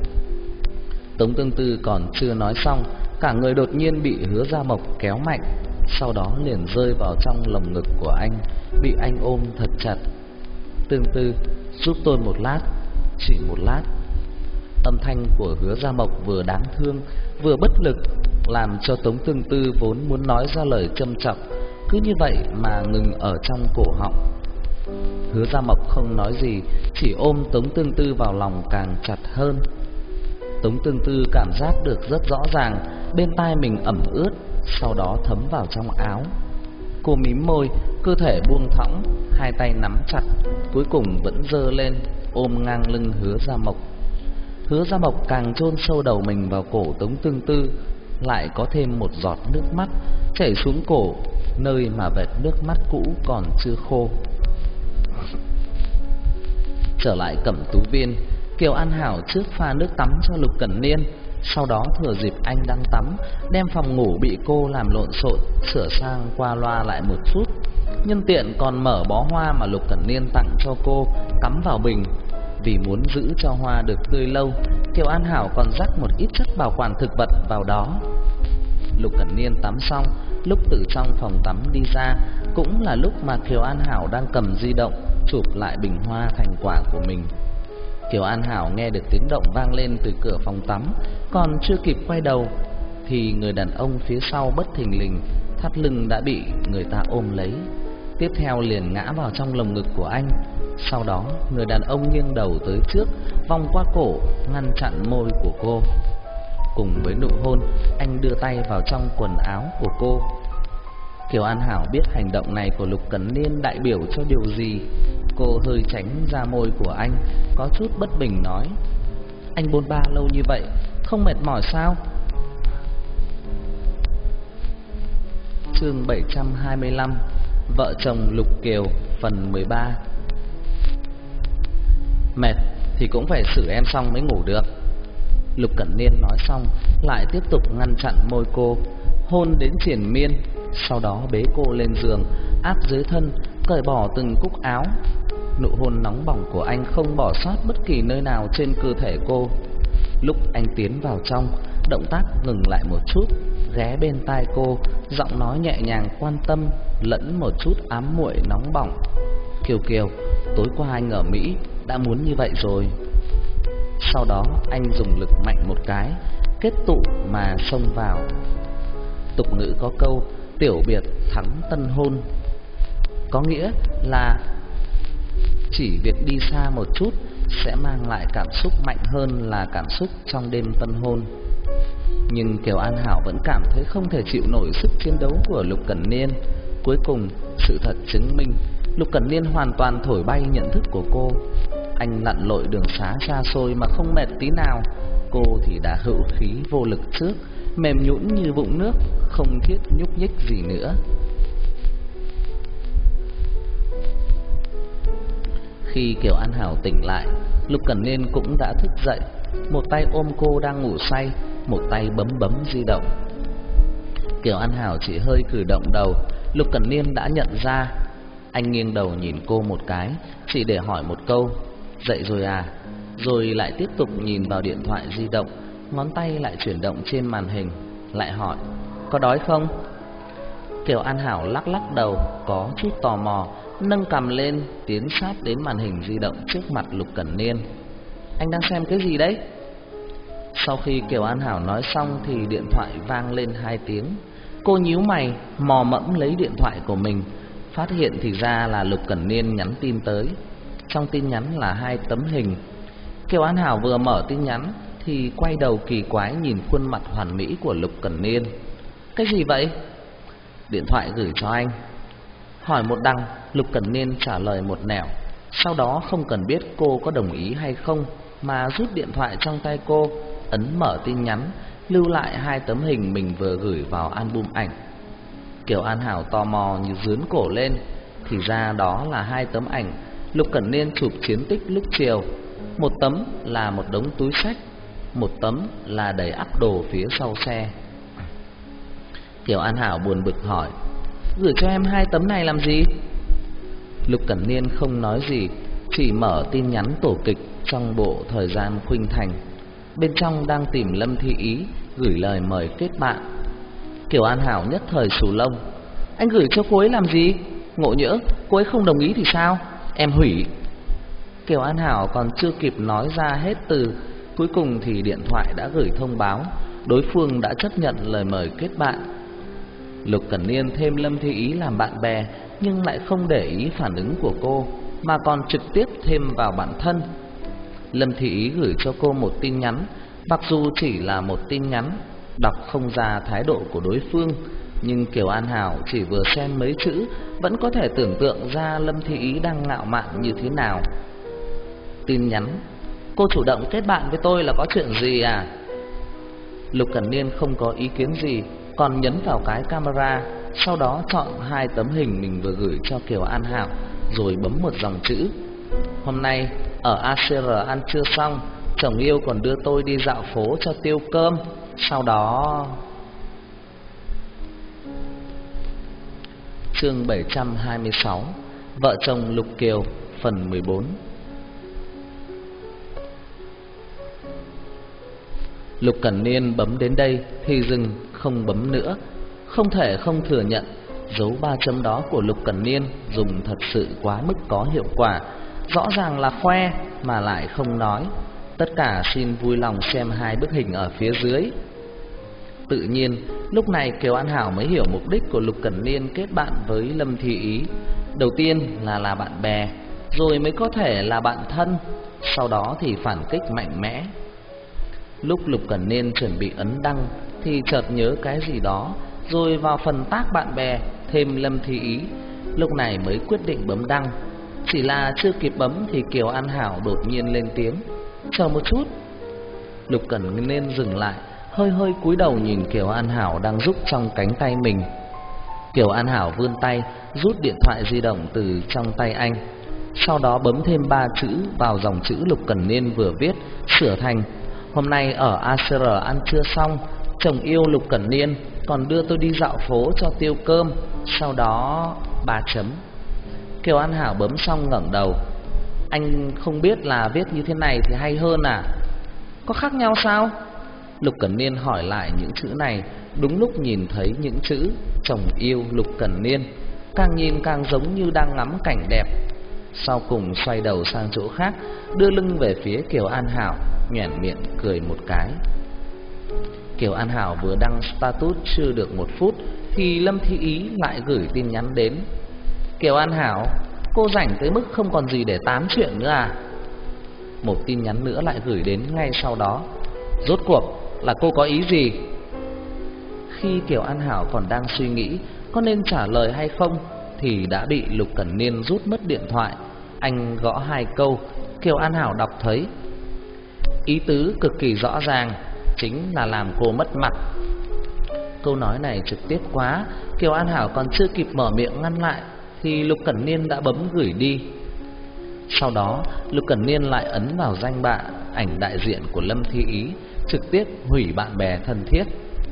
Tống Tương Tư còn chưa nói xong, cả người đột nhiên bị Hứa Gia Mộc kéo mạnh, sau đó liền rơi vào trong lồng ngực của anh, bị anh ôm thật chặt. Tương Tư, giúp tôi một lát, chỉ một lát. Âm thanh của Hứa Gia Mộc vừa đáng thương, vừa bất lực, làm cho Tống Tương Tư vốn muốn nói ra lời châm chọc, cứ như vậy mà ngừng ở trong cổ họng. Hứa Gia Mộc không nói gì, chỉ ôm Tống Tương Tư vào lòng càng chặt hơn. Tống Tương Tư cảm giác được rất rõ ràng bên tai mình ẩm ướt, sau đó thấm vào trong áo. Cô mím môi, cơ thể buông thõng, hai tay nắm chặt, cuối cùng vẫn giơ lên ôm ngang lưng Hứa Gia Mộc. Hứa Gia Mộc càng chôn sâu đầu mình vào cổ Tống Tương Tư, lại có thêm một giọt nước mắt chảy xuống cổ, nơi mà vệt nước mắt cũ còn chưa khô. Trở lại Cẩm Tú Viên, Kiều An Hảo trước pha nước tắm cho Lục Cẩn Niên, sau đó thừa dịp anh đang tắm, đem phòng ngủ bị cô làm lộn xộn sửa sang qua loa lại một chút, nhân tiện còn mở bó hoa mà Lục Cẩn Niên tặng cho cô cắm vào bình. Vì muốn giữ cho hoa được tươi lâu, Kiều An Hảo còn rắc một ít chất bảo quản thực vật vào đó. Lục Cẩn Niên tắm xong, lúc từ trong phòng tắm đi ra, cũng là lúc mà Kiều An Hảo đang cầm di động chụp lại bình hoa thành quả của mình. Kiều An Hảo nghe được tiếng động vang lên từ cửa phòng tắm, còn chưa kịp quay đầu thì người đàn ông phía sau bất thình lình thắt lưng đã bị người ta ôm lấy, tiếp theo liền ngã vào trong lồng ngực của anh. Sau đó người đàn ông nghiêng đầu tới trước, vòng qua cổ, ngăn chặn môi của cô. Cùng với nụ hôn, anh đưa tay vào trong quần áo của cô. Kiều An Hảo biết hành động này của Lục Cẩn Niên đại biểu cho điều gì. Cô hơi tránh ra môi của anh, có chút bất bình nói: Anh bôn ba lâu như vậy, không mệt mỏi sao? Chương bảy trăm hai mươi lăm. Vợ chồng Lục Kiều, phần mười ba. Mệt thì cũng phải xử em xong mới ngủ được. Lục Cẩn Niên nói xong, lại tiếp tục ngăn chặn môi cô, hôn đến triền miên, sau đó bế cô lên giường, áp dưới thân, cởi bỏ từng cúc áo. Nụ hôn nóng bỏng của anh không bỏ sót bất kỳ nơi nào trên cơ thể cô. Lúc anh tiến vào trong, động tác ngừng lại một chút, ghé bên tai cô, giọng nói nhẹ nhàng quan tâm lẫn một chút ám muội nóng bỏng. Kiều Kiều, tối qua anh ở Mỹ đã muốn như vậy rồi. Sau đó anh dùng lực mạnh một cái, kết tụ mà xông vào. Tục ngữ có câu tiểu biệt thắng tân hôn, có nghĩa là chỉ việc đi xa một chút sẽ mang lại cảm xúc mạnh hơn là cảm xúc trong đêm tân hôn. Nhưng Kiều An Hảo vẫn cảm thấy không thể chịu nổi sức chiến đấu của Lục Cẩn Niên. Cuối cùng, sự thật chứng minh Lục Cẩn Niên hoàn toàn thổi bay nhận thức của cô. Anh lặn lội đường xá xa xôi mà không mệt tí nào. Cô thì đã hữu khí vô lực trước, mềm nhũn như vũng nước, không thiết nhúc nhích gì nữa. Khi Kiều An Hảo tỉnh lại, Lục Cẩn Niên cũng đã thức dậy, một tay ôm cô đang ngủ say, một tay bấm bấm di động. Kiều An Hảo chỉ hơi cử động đầu, Lục Cẩn Niên đã nhận ra. Anh nghiêng đầu nhìn cô một cái, chỉ để hỏi một câu, dậy rồi à? Rồi lại tiếp tục nhìn vào điện thoại di động, ngón tay lại chuyển động trên màn hình, lại hỏi, có đói không? Kiều An Hảo lắc lắc đầu, có chút tò mò, nâng cằm lên, tiến sát đến màn hình di động trước mặt Lục Cẩn Niên. Anh đang xem cái gì đấy? Sau khi Kiều An Hảo nói xong thì điện thoại vang lên hai tiếng. Cô nhíu mày, mò mẫm lấy điện thoại của mình, phát hiện thì ra là Lục Cẩn Niên nhắn tin tới. Trong tin nhắn là hai tấm hình. Kiều An Hảo vừa mở tin nhắn thì quay đầu kỳ quái nhìn khuôn mặt hoàn mỹ của Lục Cẩn Niên. Cái gì vậy? Điện thoại gửi cho anh. Hỏi một đằng, Lục Cẩn Niên trả lời một nẻo. Sau đó không cần biết cô có đồng ý hay không mà rút điện thoại trong tay cô, ấn mở tin nhắn, lưu lại hai tấm hình mình vừa gửi vào album ảnh. Kiều An Hảo tò mò như dướn cổ lên, thì ra đó là hai tấm ảnh Lục Cẩn Niên chụp chiến tích lúc chiều. Một tấm là một đống túi xách, một tấm là đầy ắp đồ phía sau xe. Kiều An Hảo buồn bực hỏi, gửi cho em hai tấm này làm gì? Lục Cẩn Niên không nói gì, chỉ mở tin nhắn tổ kịch trong bộ Thời gian khuynh thành. Bên trong đang tìm Lâm Thị Ý, gửi lời mời kết bạn. Kiều An Hảo nhất thời xù lông, anh gửi cho cô ấy làm gì? Ngộ nhỡ cô ấy không đồng ý thì sao? Em hủy. Kiều An Hảo còn chưa kịp nói ra hết từ, cuối cùng thì điện thoại đã gửi thông báo đối phương đã chấp nhận lời mời kết bạn. Lục Cẩn Niên thêm Lâm Thị Ý làm bạn bè, nhưng lại không để ý phản ứng của cô, mà còn trực tiếp thêm vào bản thân. Lâm Thị Ý gửi cho cô một tin nhắn, mặc dù chỉ là một tin nhắn, đọc không ra thái độ của đối phương, nhưng Kiều An Hảo chỉ vừa xem mấy chữ vẫn có thể tưởng tượng ra Lâm Thị Ý đang ngạo mạn như thế nào. Tin nhắn: cô chủ động kết bạn với tôi là có chuyện gì à? Lục Cẩn Niên không có ý kiến gì, còn nhấn vào cái camera, sau đó chọn hai tấm hình mình vừa gửi cho Kiều An Hảo, rồi bấm một dòng chữ: hôm nay ở a xê rờ ăn trưa xong, chồng yêu còn đưa tôi đi dạo phố cho tiêu cơm. Sau đó... Chương bảy trăm hai mươi sáu, Vợ chồng Lục Kiều, phần mười bốn. Lục Cẩn Niên bấm đến đây thì dừng, không bấm nữa. Không thể không thừa nhận, dấu ba chấm đó của Lục Cẩn Niên dùng thật sự quá mức có hiệu quả. Rõ ràng là khoe mà lại không nói. Tất cả xin vui lòng xem hai bức hình ở phía dưới. Tự nhiên, lúc này Kiều An Hảo mới hiểu mục đích của Lục Cẩn Niên kết bạn với Lâm Thị Ý. Đầu tiên là là bạn bè, rồi mới có thể là bạn thân, sau đó thì phản kích mạnh mẽ. Lúc Lục Cẩn Niên chuẩn bị ấn đăng thì chợt nhớ cái gì đó, rồi vào phần tác bạn bè thêm Lâm Thị Ý. Lúc này mới quyết định bấm đăng. Chỉ là chưa kịp bấm thì Kiều An Hảo đột nhiên lên tiếng: chờ một chút. Lục Cẩn Niên dừng lại, hơi hơi cúi đầu nhìn Kiều An Hảo đang rúc trong cánh tay mình. Kiều An Hảo vươn tay rút điện thoại di động từ trong tay anh, sau đó bấm thêm ba chữ vào dòng chữ Lục Cẩn Niên vừa viết, sửa thành: hôm nay ở a xê rờ ăn trưa xong, chồng yêu Lục Cẩn Niên còn đưa tôi đi dạo phố cho tiêu cơm. Sau đó ba chấm. Kiều An Hảo bấm xong ngẩng đầu: anh không biết là viết như thế này thì hay hơn à? Có khác nhau sao? Lục Cẩn Niên hỏi lại những chữ này đúng lúc nhìn thấy những chữ chồng yêu Lục Cẩn Niên, càng nhìn càng giống như đang ngắm cảnh đẹp. Sau cùng xoay đầu sang chỗ khác, đưa lưng về phía Kiều An Hảo, nhoẻn miệng cười một cái. Kiều An Hảo vừa đăng status chưa được một phút thì Lâm Thị Ý lại gửi tin nhắn đến. Kiều An Hảo, cô rảnh tới mức không còn gì để tám chuyện nữa à? Một tin nhắn nữa lại gửi đến ngay sau đó. Rốt cuộc là cô có ý gì? Khi Kiều An Hảo còn đang suy nghĩ có nên trả lời hay không thì đã bị Lục Cẩn Niên rút mất điện thoại. Anh gõ hai câu, Kiều An Hảo đọc thấy. Ý tứ cực kỳ rõ ràng, chính là làm cô mất mặt. Câu nói này trực tiếp quá, Kiều An Hảo còn chưa kịp mở miệng ngăn lại thì Lục Cẩn Niên đã bấm gửi đi. Sau đó Lục Cẩn Niên lại ấn vào danh bạ ảnh đại diện của Lâm Thi Ý, trực tiếp hủy bạn bè thân thiết.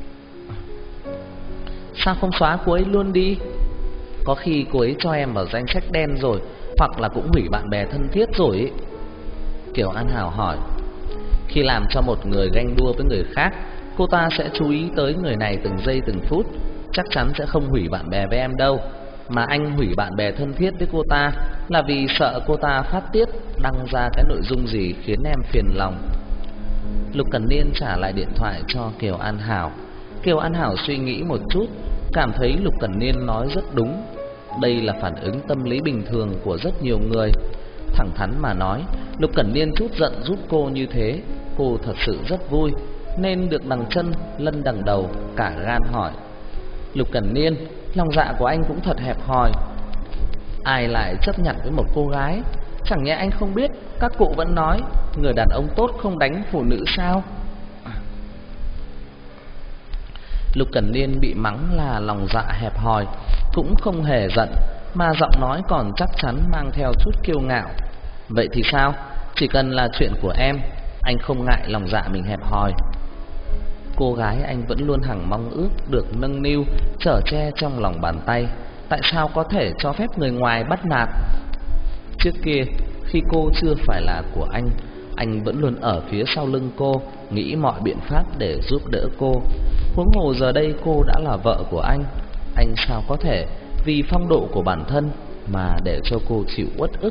Sao không xóa cô ấy luôn đi? Có khi cô ấy cho em vào danh sách đen rồi, hoặc là cũng hủy bạn bè thân thiết rồi ấy. Kiều An Hảo hỏi. Khi làm cho một người ganh đua với người khác, cô ta sẽ chú ý tới người này từng giây từng phút, chắc chắn sẽ không hủy bạn bè với em đâu. Mà anh hủy bạn bè thân thiết với cô ta là vì sợ cô ta phát tiết đăng ra cái nội dung gì khiến em phiền lòng. Lục Cẩn Niên trả lại điện thoại cho Kiều An Hảo. Kiều An Hảo suy nghĩ một chút, cảm thấy Lục Cẩn Niên nói rất đúng. Đây là phản ứng tâm lý bình thường của rất nhiều người. Thẳng thắn mà nói, Lục Cẩn Niên chút giận giúp cô như thế, cô thật sự rất vui, nên được đằng chân lân đằng đầu, cả gan hỏi. Lục Cẩn Niên, lòng dạ của anh cũng thật hẹp hòi. Ai lại chấp nhận với một cô gái? Chẳng nhẽ anh không biết các cụ vẫn nói người đàn ông tốt không đánh phụ nữ sao? Lục Cẩn Niên bị mắng là lòng dạ hẹp hòi cũng không hề giận, mà giọng nói còn chắc chắn mang theo chút kiêu ngạo. Vậy thì sao? Chỉ cần là chuyện của em, anh không ngại lòng dạ mình hẹp hòi. Cô gái anh vẫn luôn hằng mong ước được nâng niu, chở che trong lòng bàn tay, tại sao có thể cho phép người ngoài bắt nạt? Trước kia, khi cô chưa phải là của anh, anh vẫn luôn ở phía sau lưng cô, nghĩ mọi biện pháp để giúp đỡ cô. Huống hồ giờ đây cô đã là vợ của anh, anh sao có thể vì phong độ của bản thân mà để cho cô chịu uất ức?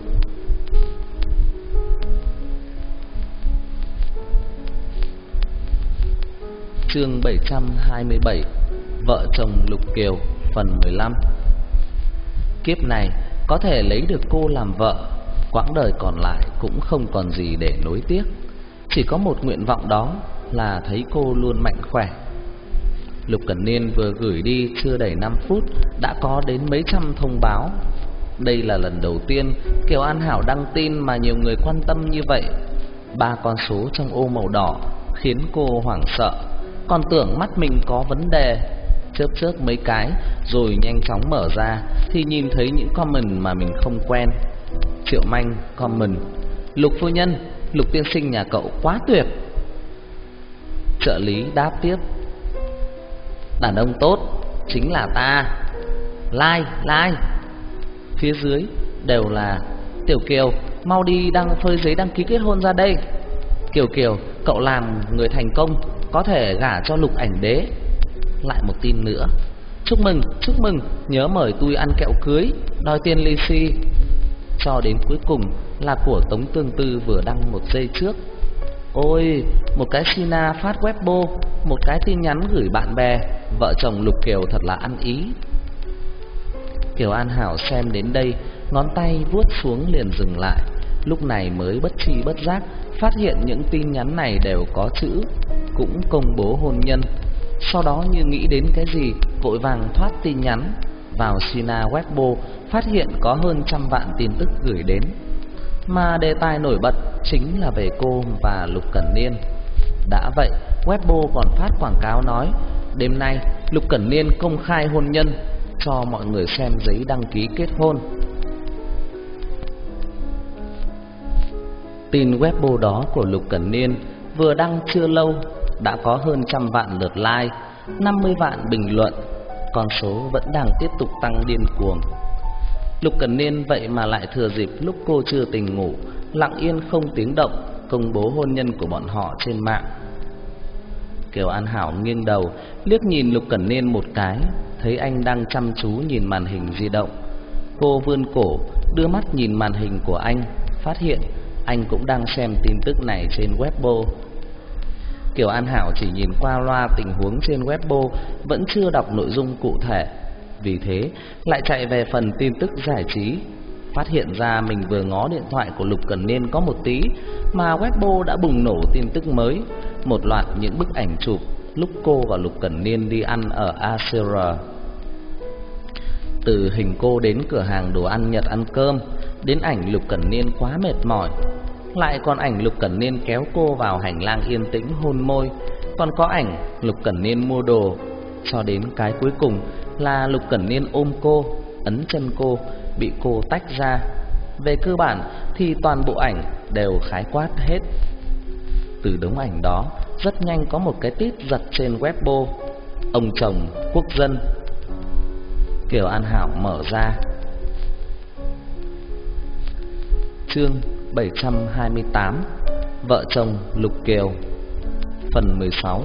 Chương bảy trăm hai mươi bảy, Vợ chồng Lục Kiều, phần mười lăm. Kiếp này có thể lấy được cô làm vợ, quãng đời còn lại cũng không còn gì để nối tiếc. Chỉ có một nguyện vọng, đó là thấy cô luôn mạnh khỏe. Lục Cẩn Niên vừa gửi đi chưa đầy năm phút đã có đến mấy trăm thông báo. Đây là lần đầu tiên Kiều An Hảo đăng tin mà nhiều người quan tâm như vậy. Ba con số trong ô màu đỏ khiến cô hoảng sợ, còn tưởng mắt mình có vấn đề. Chớp chớp mấy cái rồi nhanh chóng mở ra thì nhìn thấy những comment mà mình không quen. Triệu Manh comment: Lục phu nhân, Lục tiên sinh nhà cậu quá tuyệt. Trợ lý đáp tiếp: đàn ông tốt chính là ta. Like, like. Phía dưới đều là: Tiểu Kiều, mau đi đăng phơi giấy đăng ký kết hôn ra đây. Kiều Kiều, cậu làm người thành công, có thể gả cho Lục ảnh đế. Lại một tin nữa: chúc mừng, chúc mừng, nhớ mời tôi ăn kẹo cưới, đòi tiền lì xì. Cho đến cuối cùng là của Tống Tương Tư vừa đăng một giây trước. Ôi, một cái Sina phát Weibo, một cái tin nhắn gửi bạn bè, vợ chồng Lục Kiều thật là ăn ý. Kiều An Hảo xem đến đây, ngón tay vuốt xuống liền dừng lại. Lúc này mới bất tri bất giác phát hiện những tin nhắn này đều có chữ cũng công bố hôn nhân. Sau đó như nghĩ đến cái gì, vội vàng thoát tin nhắn, vào Sina Weibo phát hiện có hơn trăm vạn tin tức gửi đến. Mà đề tài nổi bật chính là về cô và Lục Cẩn Niên. Đã vậy, Weibo còn phát quảng cáo nói đêm nay Lục Cẩn Niên công khai hôn nhân, cho mọi người xem giấy đăng ký kết hôn. Tin Weibo đó của Lục Cẩn Niên vừa đăng chưa lâu đã có hơn trăm vạn lượt like, năm mươi vạn bình luận. Con số vẫn đang tiếp tục tăng điên cuồng. Lục Cẩn Niên vậy mà lại thừa dịp lúc cô chưa tỉnh ngủ, lặng yên không tiếng động công bố hôn nhân của bọn họ trên mạng. Kiều An Hảo nghiêng đầu liếc nhìn Lục Cẩn Niên một cái, thấy anh đang chăm chú nhìn màn hình di động. Cô vươn cổ, đưa mắt nhìn màn hình của anh, phát hiện anh cũng đang xem tin tức này trên Weibo. Kiều An Hảo chỉ nhìn qua loa tình huống trên Weibo, vẫn chưa đọc nội dung cụ thể. Vì thế, lại chạy về phần tin tức giải trí. Phát hiện ra mình vừa ngó điện thoại của Lục Cẩn Niên có một tí, mà Weibo đã bùng nổ tin tức mới. Một loạt những bức ảnh chụp lúc cô và Lục Cẩn Niên đi ăn ở a xê rờ. Từ hình cô đến cửa hàng đồ ăn Nhật ăn cơm, đến ảnh Lục Cẩn Niên quá mệt mỏi, lại còn ảnh Lục Cẩn Niên kéo cô vào hành lang yên tĩnh hôn môi, còn có ảnh Lục Cẩn Niên mua đồ, cho đến cái cuối cùng là Lục Cẩn Niên ôm cô, ấn chân cô, bị cô tách ra. Về cơ bản thì toàn bộ ảnh đều khái quát hết. Từ đống ảnh đó, rất nhanh có một cái tít giật trên Weibo: ông chồng quốc dân. Kiều An Hảo mở ra. Chương bảy trăm hai mươi tám: Vợ chồng Lục Kiều. Phần mười sáu.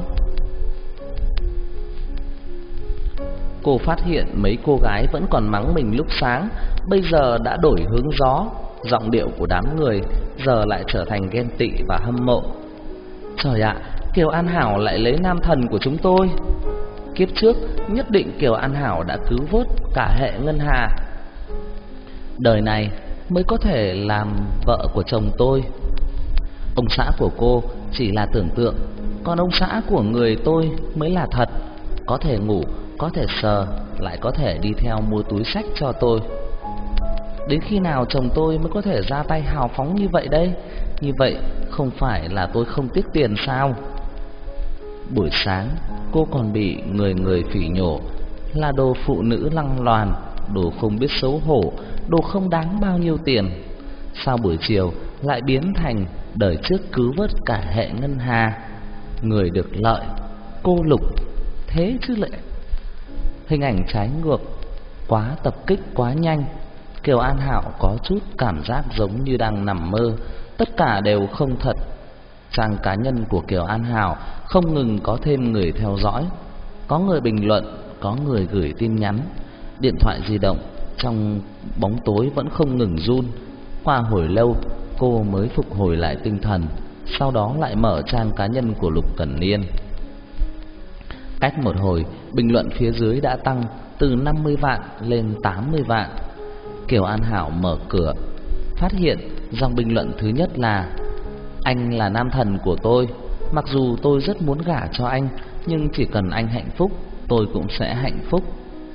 Cô phát hiện mấy cô gái vẫn còn mắng mình lúc sáng, bây giờ đã đổi hướng gió. Giọng điệu của đám người giờ lại trở thành ghen tị và hâm mộ. Trời ạ, Kiều An Hảo lại lấy nam thần của chúng tôi. Kiếp trước nhất định Kiều An Hảo đã cứu vớt cả hệ ngân hà. Đời này mới có thể làm vợ của chồng tôi. Ông xã của cô chỉ là tưởng tượng, còn ông xã của người tôi mới là thật. Có thể ngủ, có thể sờ, lại có thể đi theo mua túi xách cho tôi. Đến khi nào chồng tôi mới có thể ra tay hào phóng như vậy đây? Như vậy không phải là tôi không tiếc tiền sao? Buổi sáng cô còn bị người người phỉ nhổ là đồ phụ nữ lăng loàn, đồ không biết xấu hổ, đồ không đáng bao nhiêu tiền. Sao buổi chiều lại biến thành đời trước cứu vớt cả hệ ngân hà, người được lợi, cô Lục thế chứ lại. Hình ảnh trái ngược, quá tập kích quá nhanh. Kiều An Hảo có chút cảm giác giống như đang nằm mơ. Tất cả đều không thật. Trang cá nhân của Kiều An Hảo không ngừng có thêm người theo dõi, có người bình luận, có người gửi tin nhắn. Điện thoại di động trong bóng tối vẫn không ngừng run. Qua hồi lâu cô mới phục hồi lại tinh thần, sau đó lại mở trang cá nhân của Lục Cẩn Niên. Cách một hồi, bình luận phía dưới đã tăng từ năm mươi vạn lên tám mươi vạn. Kiều An Hảo mở cửa, phát hiện dòng bình luận thứ nhất là: anh là nam thần của tôi, mặc dù tôi rất muốn gả cho anh, nhưng chỉ cần anh hạnh phúc, tôi cũng sẽ hạnh phúc.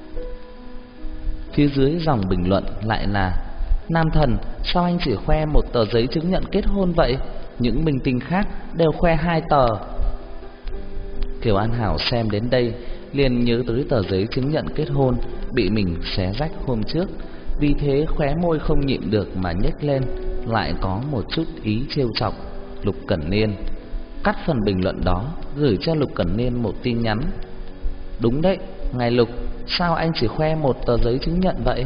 Phía dưới dòng bình luận lại là: nam thần, sao anh chỉ khoe một tờ giấy chứng nhận kết hôn vậy? Những minh tinh khác đều khoe hai tờ. Kiều An Hảo xem đến đây liền nhớ tới tờ giấy chứng nhận kết hôn bị mình xé rách hôm trước, vì thế khóe môi không nhịn được mà nhếch lên, lại có một chút ý trêu chọc Lục Cẩn Niên. Cắt phần bình luận đó, gửi cho Lục Cẩn Niên một tin nhắn: đúng đấy, ngài Lục, sao anh chỉ khoe một tờ giấy chứng nhận vậy?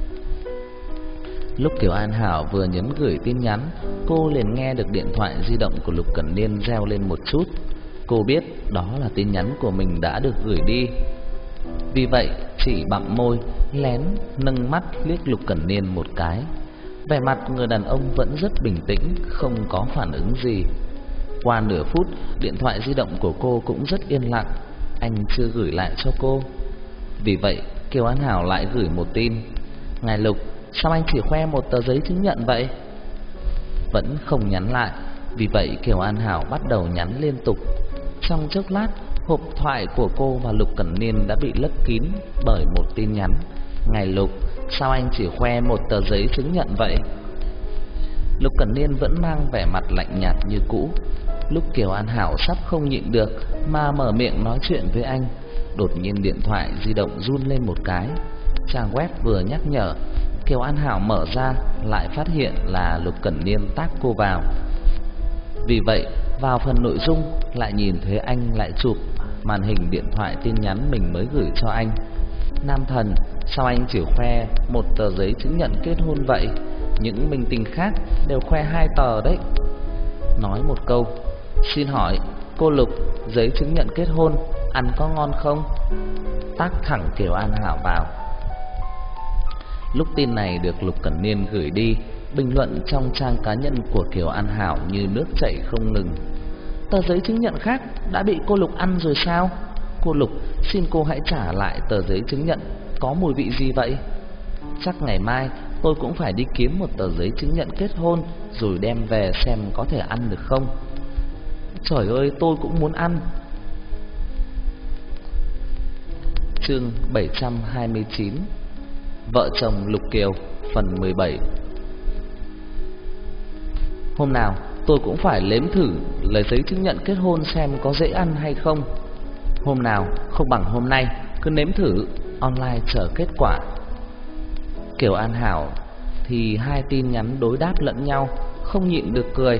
Lúc Kiều An Hảo vừa nhấn gửi tin nhắn, cô liền nghe được điện thoại di động của Lục Cẩn Niên reo lên một chút. Cô biết đó là tin nhắn của mình đã được gửi đi. Vì vậy chỉ bặm môi, lén nâng mắt liếc Lục Cẩn Niên một cái. Vẻ mặt người đàn ông vẫn rất bình tĩnh, không có phản ứng gì. Qua nửa phút, điện thoại di động của cô cũng rất yên lặng. Anh chưa gửi lại cho cô. Vì vậy Kiều An Hảo lại gửi một tin: ngài Lục, sao anh chỉ khoe một tờ giấy chứng nhận vậy? Vẫn không nhắn lại. Vì vậy Kiều An Hảo bắt đầu nhắn liên tục. Trong chốc lát, hộp thoại của cô và Lục Cẩn Niên đã bị lấp kín bởi một tin nhắn: ngài Lục, sao anh chỉ khoe một tờ giấy chứng nhận vậy? Lục Cẩn Niên vẫn mang vẻ mặt lạnh nhạt như cũ. Lúc Kiều An Hảo sắp không nhịn được mà mở miệng nói chuyện với anh, đột nhiên điện thoại di động run lên một cái. Trang web vừa nhắc nhở, Kiều An Hảo mở ra lại phát hiện là Lục Cẩn Niên tag cô vào. Vì vậy vào phần nội dung lại nhìn thấy anh lại chụp màn hình điện thoại tin nhắn mình mới gửi cho anh: nam thần, sao anh chỉ khoe một tờ giấy chứng nhận kết hôn vậy? Những minh tinh khác đều khoe hai tờ đấy. Nói một câu: xin hỏi Cô Lục, giấy chứng nhận kết hôn, ăn có ngon không? Tác thẳng Kiều An Hảo vào. Lúc tin này được Lục Cẩn Niên gửi đi, bình luận trong trang cá nhân của Kiều An Hảo như nước chảy không ngừng. Tờ giấy chứng nhận khác đã bị cô Lục ăn rồi sao? Cô Lục, xin cô hãy trả lại tờ giấy chứng nhận, có mùi vị gì vậy? Chắc ngày mai tôi cũng phải đi kiếm một tờ giấy chứng nhận kết hôn rồi đem về xem có thể ăn được không. Trời ơi, tôi cũng muốn ăn. Chương bảy trăm hai mươi chín. Vợ chồng Lục Kiều, phần mười bảy. Hôm nào tôi cũng phải nếm thử lấy giấy chứng nhận kết hôn xem có dễ ăn hay không. Hôm nào không bằng hôm nay, cứ nếm thử, online chờ kết quả. Kiều An Hảo thì hai tin nhắn đối đáp lẫn nhau, không nhịn được cười.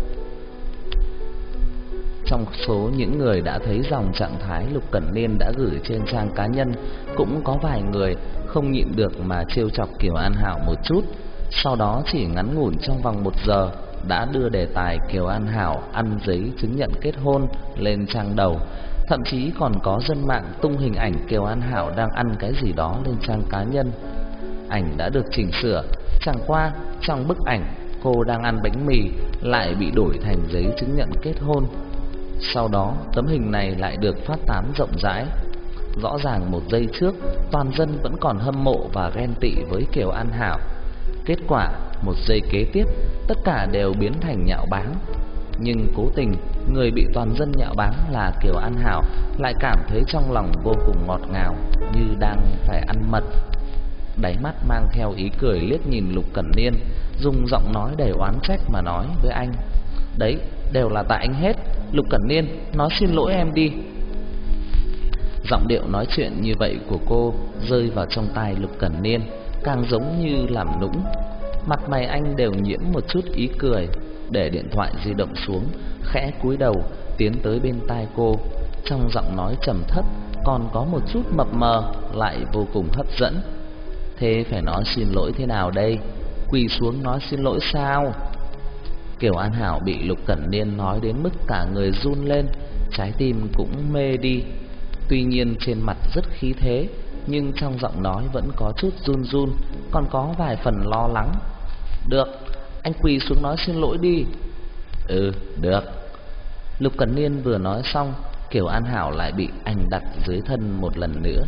Trong số những người đã thấy dòng trạng thái Lục Cẩn Niên đã gửi trên trang cá nhân, cũng có vài người không nhịn được mà trêu chọc Kiều An Hảo một chút. Sau đó chỉ ngắn ngủn trong vòng một giờ đã đưa đề tài Kiều An Hảo ăn giấy chứng nhận kết hôn lên trang đầu. Thậm chí còn có dân mạng tung hình ảnh Kiều An Hảo đang ăn cái gì đó lên trang cá nhân. Ảnh đã được chỉnh sửa, chẳng qua trong bức ảnh cô đang ăn bánh mì lại bị đổi thành giấy chứng nhận kết hôn. Sau đó tấm hình này lại được phát tán rộng rãi. Rõ ràng một giây trước toàn dân vẫn còn hâm mộ và ghen tị với Kiều An Hảo. Kết quả một giây kế tiếp tất cả đều biến thành nhạo báng. Nhưng cố tình người bị toàn dân nhạo báng là Kiều An Hảo lại cảm thấy trong lòng vô cùng ngọt ngào, như đang phải ăn mật. Đáy mắt mang theo ý cười liếc nhìn Lục Cẩn Niên, dùng giọng nói đầy oán trách mà nói với anh: đấy, đều là tại anh hết. Lục Cẩn Niên, nói xin lỗi em đi. Giọng điệu nói chuyện như vậy của cô rơi vào trong tai Lục Cẩn Niên, càng giống như làm nũng. Mặt mày anh đều nhiễm một chút ý cười, để điện thoại di động xuống, khẽ cúi đầu tiến tới bên tai cô. Trong giọng nói trầm thấp còn có một chút mập mờ, lại vô cùng hấp dẫn. Thế phải nói xin lỗi thế nào đây? Quỳ xuống nói xin lỗi sao? Kiều An Hảo bị Lục Cẩn Niên nói đến mức cả người run lên, trái tim cũng mê đi. Tuy nhiên trên mặt rất khí thế, nhưng trong giọng nói vẫn có chút run run, còn có vài phần lo lắng. Được, anh quỳ xuống nói xin lỗi đi. Ừ, được. Lục Cẩn Niên vừa nói xong, Kiều An Hảo lại bị anh đặt dưới thân một lần nữa.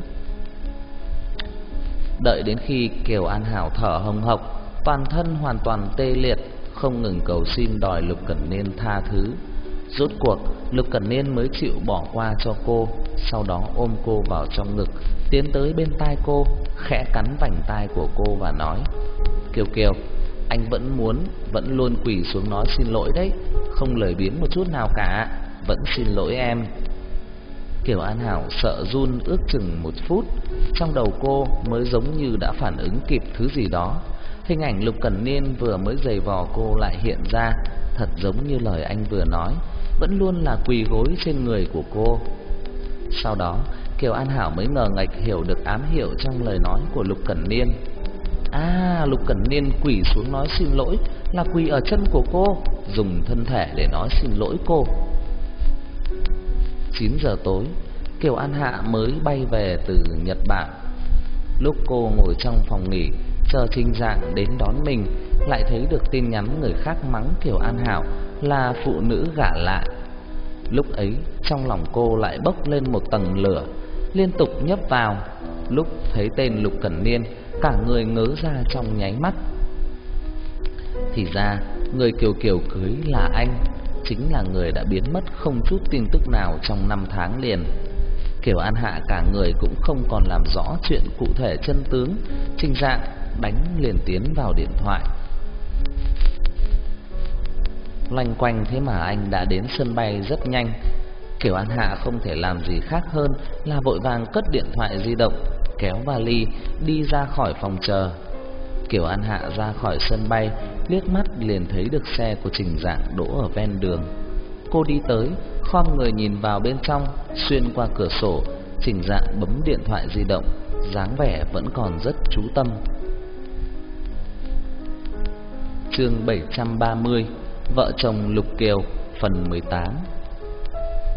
Đợi đến khi Kiều An Hảo thở hồng hộc, toàn thân hoàn toàn tê liệt, không ngừng cầu xin đòi Lục Cẩn Niên tha thứ. Rốt cuộc Lục Cẩn Niên mới chịu bỏ qua cho cô, sau đó ôm cô vào trong ngực, tiến tới bên tai cô, khẽ cắn vành tai của cô và nói: Kiều Kiều, anh vẫn muốn, vẫn luôn quỳ xuống nói xin lỗi đấy, không lười biếng một chút nào cả, vẫn xin lỗi em. Kiều An Hảo sợ run ước chừng một phút, trong đầu cô mới giống như đã phản ứng kịp thứ gì đó. Hình ảnh Lục Cẩn Niên vừa mới giày vò cô lại hiện ra, thật giống như lời anh vừa nói, vẫn luôn là quỳ gối trên người của cô. Sau đó Kiều An Hảo mới ngờ ngạch hiểu được ám hiệu trong lời nói của Lục Cẩn Niên. À, Lục Cẩn Niên quỳ xuống nói xin lỗi là quỳ ở chân của cô, dùng thân thể để nói xin lỗi cô. Chín giờ tối, Kiều An Hạ mới bay về từ Nhật Bản. Lúc cô ngồi trong phòng nghỉ chờ Trình Dạng đến đón mình, lại thấy được tin nhắn người khác mắng Kiều An Hảo là phụ nữ gả lạ. Lúc ấy trong lòng cô lại bốc lên một tầng lửa, liên tục nhấp vào. Lúc thấy tên Lục Cẩn Niên, cả người ngớ ra trong nháy mắt. Thì ra người Kiều Kiều cưới là anh, chính là người đã biến mất không chút tin tức nào trong năm tháng liền. Kiều An Hạ cả người cũng không còn làm rõ chuyện cụ thể chân tướng. Trình Dạng đánh liền tiến vào điện thoại. Loanh quanh thế mà anh đã đến sân bay rất nhanh. Kiều An Hạ không thể làm gì khác hơn là vội vàng cất điện thoại di động, kéo vali đi ra khỏi phòng chờ. Kiều An Hạ ra khỏi sân bay, liếc mắt liền thấy được xe của Trình Dạng đỗ ở ven đường. Cô đi tới, khom người nhìn vào bên trong. Xuyên qua cửa sổ, Trình Dạng bấm điện thoại di động, dáng vẻ vẫn còn rất chú tâm. Chương bảy trăm ba mươi. Vợ chồng Lục Kiều, phần mười tám.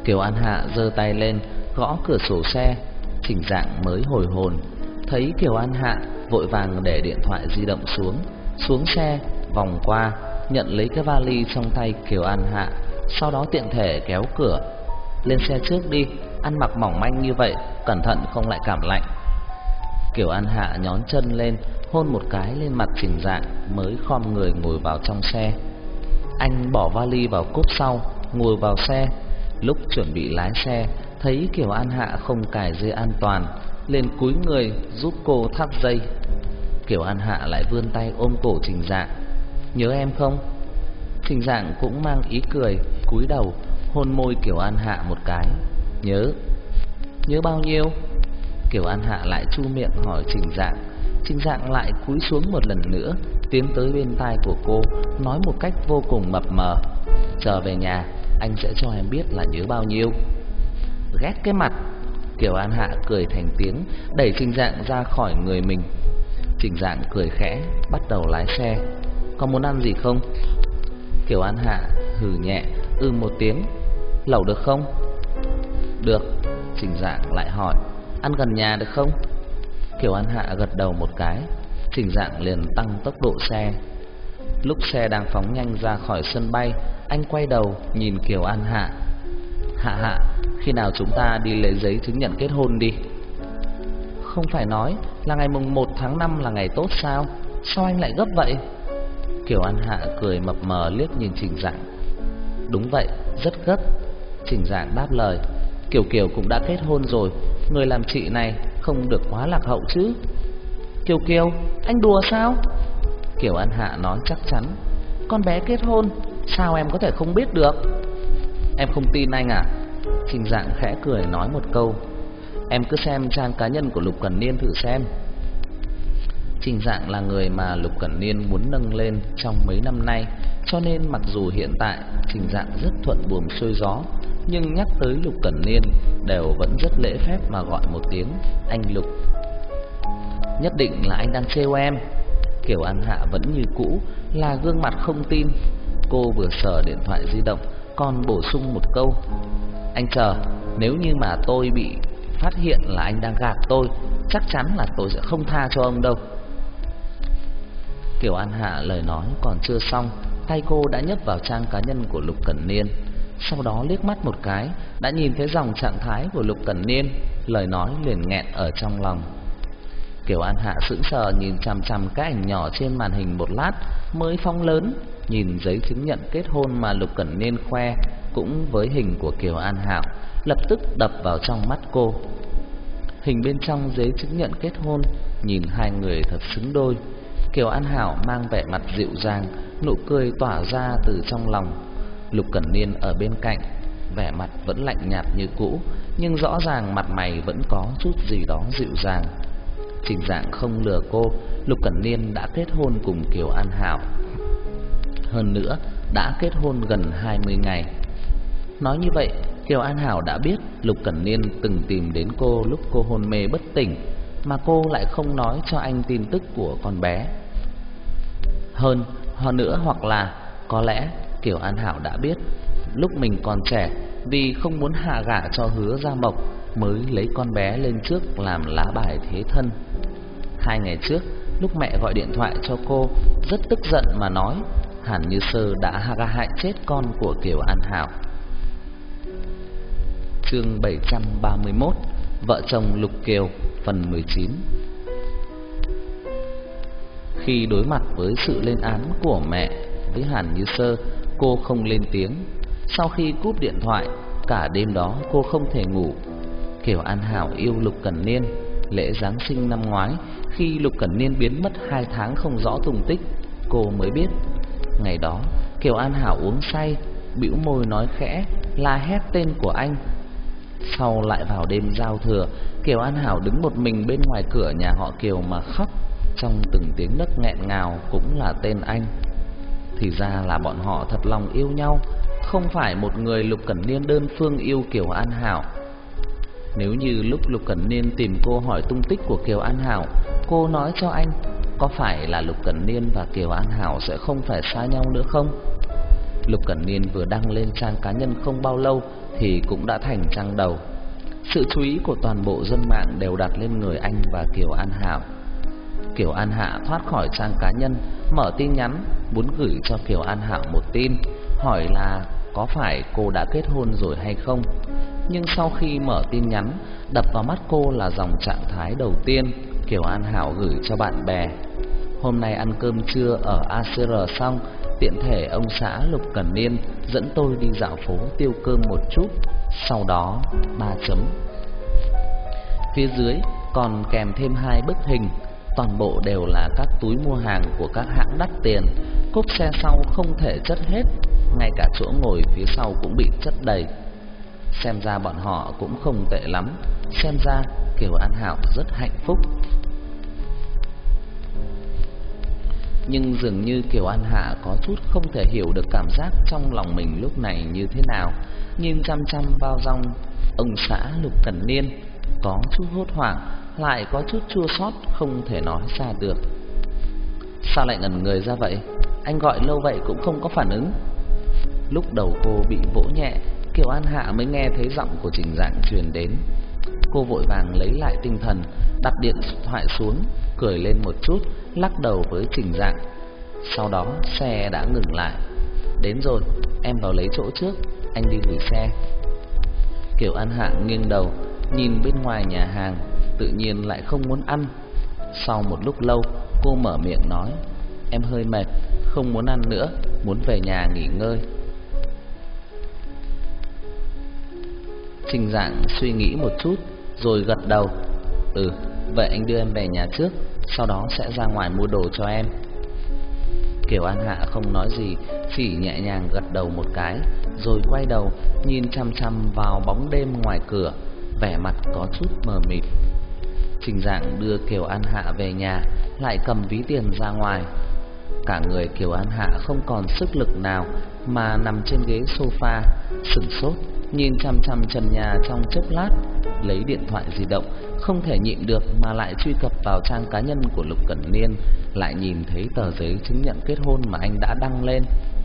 Kiều An Hạ giơ tay lên gõ cửa sổ xe. Trình Dạng mới hồi hồn, thấy Kiều An Hạ vội vàng để điện thoại di động xuống, xuống xe, vòng qua, nhận lấy cái vali trong tay Kiều An Hạ, sau đó tiện thể kéo cửa. Lên xe trước đi, ăn mặc mỏng manh như vậy, cẩn thận không lại cảm lạnh. Kiều An Hạ nhón chân lên, hôn một cái lên mặt Trình Dạng, mới khom người ngồi vào trong xe. Anh bỏ vali vào cốp sau, ngồi vào xe. Lúc chuẩn bị lái xe, thấy Kiều An Hạ không cài dây an toàn, liền cúi người giúp cô thắt dây. Kiều An Hạ lại vươn tay ôm cổ Trình Dạng. Nhớ em không? Trình Dạng cũng mang ý cười, cúi đầu hôn môi Kiều An Hạ một cái. Nhớ. Nhớ bao nhiêu? Kiều An Hạ lại chu miệng hỏi Trình Dạng. Trình Dạng lại cúi xuống một lần nữa, tiến tới bên tai của cô, nói một cách vô cùng mập mờ. Trở về nhà, anh sẽ cho em biết là nhớ bao nhiêu. Ghét cái mặt. Kiều An Hạ cười thành tiếng, đẩy Trình Dạng ra khỏi người mình. Trình Dạng cười khẽ, bắt đầu lái xe. Có muốn ăn gì không? Kiều An Hạ hừ nhẹ, ư một tiếng. Lẩu được không? Được. Trình Dạng lại hỏi, ăn gần nhà được không? Kiều An Hạ gật đầu một cái. Trình Dạng liền tăng tốc độ xe. Lúc xe đang phóng nhanh ra khỏi sân bay, anh quay đầu nhìn Kiều An Hạ. Hạ Hạ, khi nào chúng ta đi lấy giấy chứng nhận kết hôn đi? Không phải nói là ngày mùng một tháng năm là ngày tốt sao? Sao anh lại gấp vậy? Kiều An Hạ cười mập mờ liếc nhìn Trình Dạng. Đúng vậy, rất gấp. Trình Dạng đáp lời. Kiều Kiều cũng đã kết hôn rồi, người làm chị này không được quá lạc hậu chứ. Kiều Kiều, anh đùa sao? Kiều An Hạ nói chắc chắn. Con bé kết hôn, sao em có thể không biết được? Em không tin anh à? Trình Dạng khẽ cười nói một câu. Em cứ xem trang cá nhân của Lục Cẩn Niên thử xem. Trình Dạng là người mà Lục Cẩn Niên muốn nâng lên trong mấy năm nay, cho nên mặc dù hiện tại Trình Dạng rất thuận buồm xuôi gió, nhưng nhắc tới Lục Cẩn Niên đều vẫn rất lễ phép mà gọi một tiếng anh Lục. Nhất định là anh đang trêu em. Kiều An Hạ vẫn như cũ là gương mặt không tin. Cô vừa sờ điện thoại di động còn bổ sung một câu. Anh chờ, nếu như mà tôi bị phát hiện là anh đang gạt tôi, chắc chắn là tôi sẽ không tha cho ông đâu. Kiều An Hạ lời nói còn chưa xong, tay cô đã nhấp vào trang cá nhân của Lục Cẩn Niên. Sau đó liếc mắt một cái, đã nhìn thấy dòng trạng thái của Lục Cẩn Niên, lời nói liền nghẹn ở trong lòng. Kiều An Hạ sững sờ nhìn chằm chằm cái ảnh nhỏ trên màn hình một lát, mới phóng lớn, nhìn giấy chứng nhận kết hôn mà Lục Cẩn Niên khoe cũng với hình của Kiều An Hạo, lập tức đập vào trong mắt cô. Hình bên trong giấy chứng nhận kết hôn, nhìn hai người thật xứng đôi. Kiều An Hạo mang vẻ mặt dịu dàng, nụ cười tỏa ra từ trong lòng. Lục Cẩn Niên ở bên cạnh, vẻ mặt vẫn lạnh nhạt như cũ, nhưng rõ ràng mặt mày vẫn có chút gì đó dịu dàng. Trình Dạng không lừa cô, Lục Cẩn Niên đã kết hôn cùng Kiều An Hạo. Hơn nữa, đã kết hôn gần hai mươi ngày. Nói như vậy, Kiều An Hảo đã biết Lục Cẩn Niên từng tìm đến cô lúc cô hôn mê bất tỉnh, mà cô lại không nói cho anh tin tức của con bé. Hơn, hơn nữa hoặc là có lẽ Kiều An Hảo đã biết lúc mình còn trẻ, vì không muốn hạ gả cho Hứa Gia Mộc, mới lấy con bé lên trước làm lá bài thế thân. Hai ngày trước, lúc mẹ gọi điện thoại cho cô, rất tức giận mà nói Hàn Như Sơ đã hại chết con của Kiều An Hảo. Chương bảy trăm ba mươi mốt, Vợ chồng Lục Kiều, phần mười chín. Khi đối mặt với sự lên án của mẹ với Hàn Như Sơ, cô không lên tiếng. Sau khi cúp điện thoại, cả đêm đó cô không thể ngủ. Kiều An Hảo yêu Lục Cẩn Niên. Lễ Giáng sinh năm ngoái, khi Lục Cẩn Niên biến mất hai tháng không rõ tung tích, cô mới biết. Ngày đó, Kiều An Hảo uống say, bĩu môi nói khẽ, la hét tên của anh. Sau lại vào đêm giao thừa, Kiều An Hảo đứng một mình bên ngoài cửa nhà họ Kiều mà khóc, trong từng tiếng nấc nghẹn ngào cũng là tên anh. Thì ra là bọn họ thật lòng yêu nhau, không phải một người Lục Cẩn Niên đơn phương yêu Kiều An Hảo. Nếu như lúc Lục Cẩn Niên tìm cô hỏi tung tích của Kiều An Hảo, cô nói cho anh, có phải là Lục Cẩn Niên và Kiều An Hảo sẽ không phải xa nhau nữa không? Lục Cẩn Niên vừa đăng lên trang cá nhân không bao lâu thì cũng đã thành trang đầu. Sự chú ý của toàn bộ dân mạng đều đặt lên người anh và Kiều An Hảo. Kiều An Hạ thoát khỏi trang cá nhân, mở tin nhắn muốn gửi cho Kiều An Hảo một tin, hỏi là có phải cô đã kết hôn rồi hay không. Nhưng sau khi mở tin nhắn, đập vào mắt cô là dòng trạng thái đầu tiên Kiều An Hảo gửi cho bạn bè: hôm nay ăn cơm trưa ở a xê rờ xong, tiện thể ông xã Lục Cẩn Niên dẫn tôi đi dạo phố tiêu cơm một chút. Sau đó ba chấm. Phía dưới còn kèm thêm hai bức hình, toàn bộ đều là các túi mua hàng của các hãng đắt tiền. Cốp xe sau không thể chất hết, ngay cả chỗ ngồi phía sau cũng bị chất đầy. Xem ra bọn họ cũng không tệ lắm. Xem ra Kiều An Hảo rất hạnh phúc. Nhưng dường như Kiều An Hạ có chút không thể hiểu được cảm giác trong lòng mình lúc này như thế nào. Nhìn chăm chăm vào dòng ông xã Lục Cẩn Niên, có chút hốt hoảng, lại có chút chua xót không thể nói ra được. Sao lại ngẩn người ra vậy? Anh gọi lâu vậy cũng không có phản ứng. Lúc đầu cô bị vỗ nhẹ, Kiều An Hạ mới nghe thấy giọng của Trình Dạng truyền đến. Cô vội vàng lấy lại tinh thần, đặt điện thoại xuống, cười lên một chút, lắc đầu với Trình Dạng. Sau đó xe đã ngừng lại. Đến rồi, em vào lấy chỗ trước, anh đi gửi xe. Kiều An Hạ nghiêng đầu, nhìn bên ngoài nhà hàng, tự nhiên lại không muốn ăn. Sau một lúc lâu, cô mở miệng nói: em hơi mệt, không muốn ăn nữa, muốn về nhà nghỉ ngơi. Trình Dạng suy nghĩ một chút rồi gật đầu: ừ, vậy anh đưa em về nhà trước, sau đó sẽ ra ngoài mua đồ cho em. Kiều An Hạ không nói gì, chỉ nhẹ nhàng gật đầu một cái, rồi quay đầu nhìn chăm chăm vào bóng đêm ngoài cửa, vẻ mặt có chút mờ mịt. Trình Dạng đưa Kiều An Hạ về nhà, lại cầm ví tiền ra ngoài. Cả người Kiều An Hạ không còn sức lực nào mà nằm trên ghế sofa, sửng sốt nhìn chăm chăm trần nhà trong chốc lát, lấy điện thoại di động, không thể nhịn được mà lại truy cập vào trang cá nhân của Lục Cẩn Niên, lại nhìn thấy tờ giấy chứng nhận kết hôn mà anh đã đăng lên.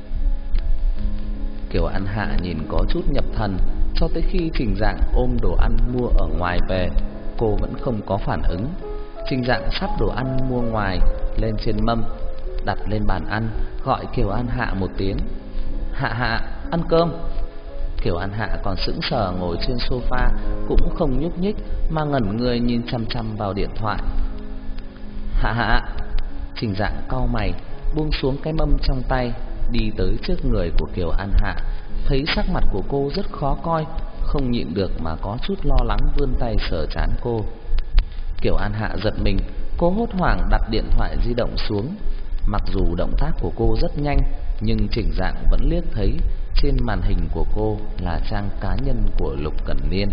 Kiều An Hạ nhìn có chút nhập thần, cho tới khi Trình Dạng ôm đồ ăn mua ở ngoài về, cô vẫn không có phản ứng. Trình Dạng sắp đồ ăn mua ngoài lên trên mâm, đặt lên bàn ăn, gọi Kiều An Hạ một tiếng: Hạ Hạ, ăn cơm. Kiều An Hạ còn sững sờ ngồi trên sofa, cũng không nhúc nhích mà ngẩn người nhìn chăm chăm vào điện thoại. Hạ Hạ. Trình Dạng cau mày, buông xuống cái mâm trong tay, đi tới trước người của Kiều An Hạ, thấy sắc mặt của cô rất khó coi, không nhịn được mà có chút lo lắng vươn tay sờ trán cô. Kiều An Hạ giật mình, cô hốt hoảng đặt điện thoại di động xuống. Mặc dù động tác của cô rất nhanh, nhưng Trình Dạng vẫn liếc thấy trên màn hình của cô là trang cá nhân của Lục Cẩn Niên.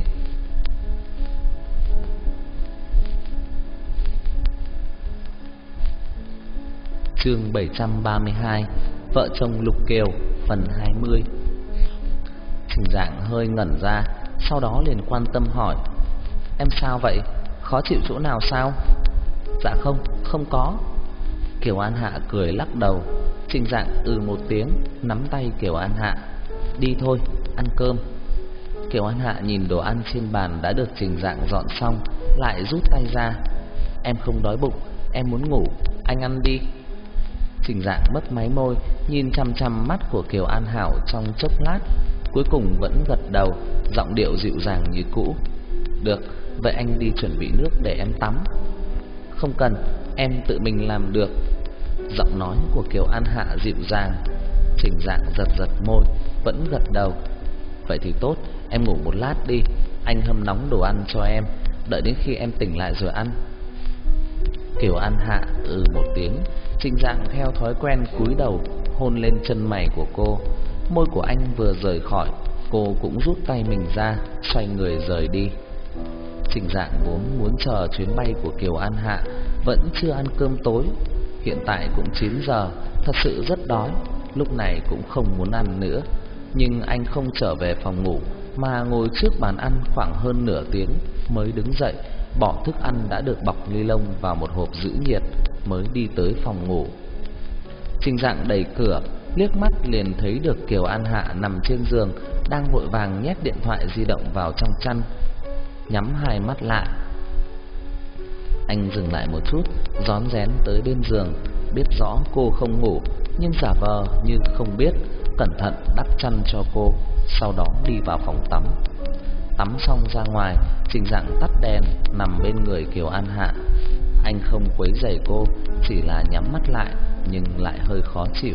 Chương bảy trăm ba mươi hai, Vợ chồng Lục Kiều, phần hai mươi. Trình Dạng hơi ngẩn ra, sau đó liền quan tâm hỏi: em sao vậy? Khó chịu chỗ nào sao? Dạ không, không có. Kiều An Hạ cười lắc đầu. Trình Dạng ừ một tiếng, nắm tay Kiều An Hạ: đi thôi, ăn cơm. Kiều An Hạ nhìn đồ ăn trên bàn đã được Trình Dạng dọn xong, lại rút tay ra: em không đói bụng, em muốn ngủ, anh ăn đi. Trình Dạng mấp máy môi, nhìn chăm chăm mắt của Kiều An Hảo trong chốc lát, cuối cùng vẫn gật đầu, giọng điệu dịu dàng như cũ: được, vậy anh đi chuẩn bị nước để em tắm. Không cần, em tự mình làm được. Giọng nói của Kiều An Hạ dịu dàng. Trình Dạng giật giật môi, vẫn gật đầu. Vậy thì tốt, em ngủ một lát đi, anh hâm nóng đồ ăn cho em, đợi đến khi em tỉnh lại rồi ăn. Kiều An Hạ ừ một tiếng. Trình Dạng theo thói quen cúi đầu hôn lên chân mày của cô. Môi của anh vừa rời khỏi, cô cũng rút tay mình ra, xoay người rời đi. Trình Dạng vốn muốn chờ chuyến bay của Kiều An Hạ, vẫn chưa ăn cơm tối. Hiện tại cũng chín giờ, thật sự rất đói, lúc này cũng không muốn ăn nữa. Nhưng anh không trở về phòng ngủ, mà ngồi trước bàn ăn khoảng hơn nửa tiếng mới đứng dậy, bỏ thức ăn đã được bọc ni lông vào một hộp giữ nhiệt, mới đi tới phòng ngủ. Trình Dạng đẩy cửa, liếc mắt liền thấy được Kiều An Hạ nằm trên giường, đang vội vàng nhét điện thoại di động vào trong chăn, nhắm hai mắt lại. Anh dừng lại một chút, rón rén tới bên giường, biết rõ cô không ngủ nhưng giả vờ như không biết, cẩn thận đắp chăn cho cô, sau đó đi vào phòng tắm. Tắm xong ra ngoài, Trình Dạng tắt đèn, nằm bên người Kiều An Hạ. Anh không quấy rầy cô, chỉ là nhắm mắt lại nhưng lại hơi khó chịu.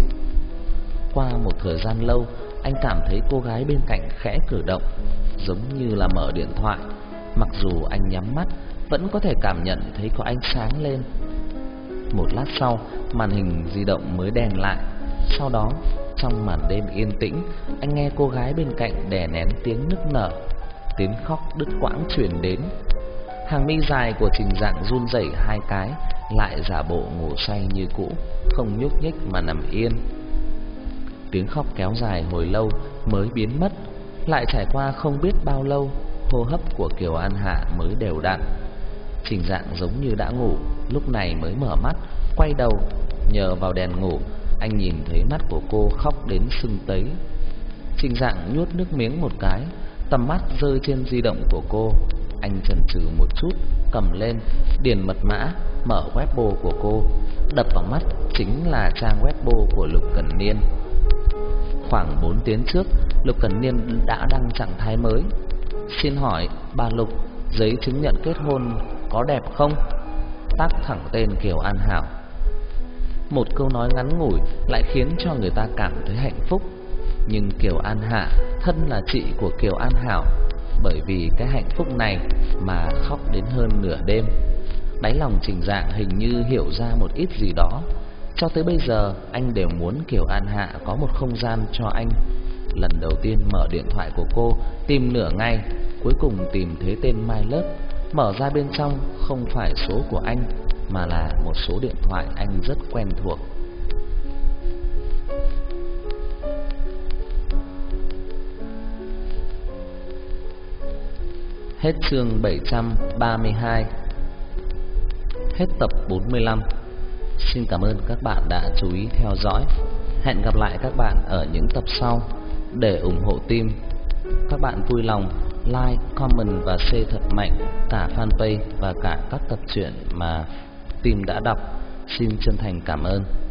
Qua một thời gian lâu, anh cảm thấy cô gái bên cạnh khẽ cử động, giống như là mở điện thoại. Mặc dù anh nhắm mắt, vẫn có thể cảm nhận thấy có ánh sáng lên. Một lát sau, màn hình di động mới đèn lại. Sau đó, trong màn đêm yên tĩnh, anh nghe cô gái bên cạnh đè nén tiếng nức nở, tiếng khóc đứt quãng truyền đến. Hàng mi dài của Trình Dạng run rẩy hai cái, lại giả bộ ngủ say như cũ, không nhúc nhích mà nằm yên. Tiếng khóc kéo dài hồi lâu mới biến mất. Lại trải qua không biết bao lâu, hô hấp của Kiều An Hạ mới đều đặn. Trình Dạng giống như đã ngủ, lúc này mới mở mắt, quay đầu. Nhờ vào đèn ngủ, anh nhìn thấy mắt của cô khóc đến sưng tấy. Trình Dạng nuốt nước miếng một cái, tầm mắt rơi trên di động của cô. Anh chần chừ một chút, cầm lên, điền mật mã, mở Weibo của cô. Đập vào mắt chính là trang Weibo của Lục Cẩn Niên. Khoảng bốn tiếng trước, Lục Cẩn Niên đã đăng trạng thái mới. Xin hỏi bà Lục, giấy chứng nhận kết hôn có đẹp không? Tác thẳng tên Kiều An Hảo. Một câu nói ngắn ngủi lại khiến cho người ta cảm thấy hạnh phúc. Nhưng Kiều An Hạ thân là chị của Kiều An Hảo, bởi vì cái hạnh phúc này mà khóc đến hơn nửa đêm. Đáy lòng Trình Dạng hình như hiểu ra một ít gì đó. Cho tới bây giờ anh đều muốn Kiều An Hạ có một không gian cho anh. Lần đầu tiên mở điện thoại của cô, tìm nửa ngày, cuối cùng tìm thấy tên My Love. Mở ra bên trong không phải số của anh, mà là một số điện thoại anh rất quen thuộc. Hết chương bảy trăm ba mươi hai. Hết tập bốn mươi lăm. Xin cảm ơn các bạn đã chú ý theo dõi. Hẹn gặp lại các bạn ở những tập sau. Để ủng hộ team, các bạn vui lòng like, comment và share thật mạnh cả fanpage và cả các tập truyện mà team đã đọc. Xin chân thành cảm ơn.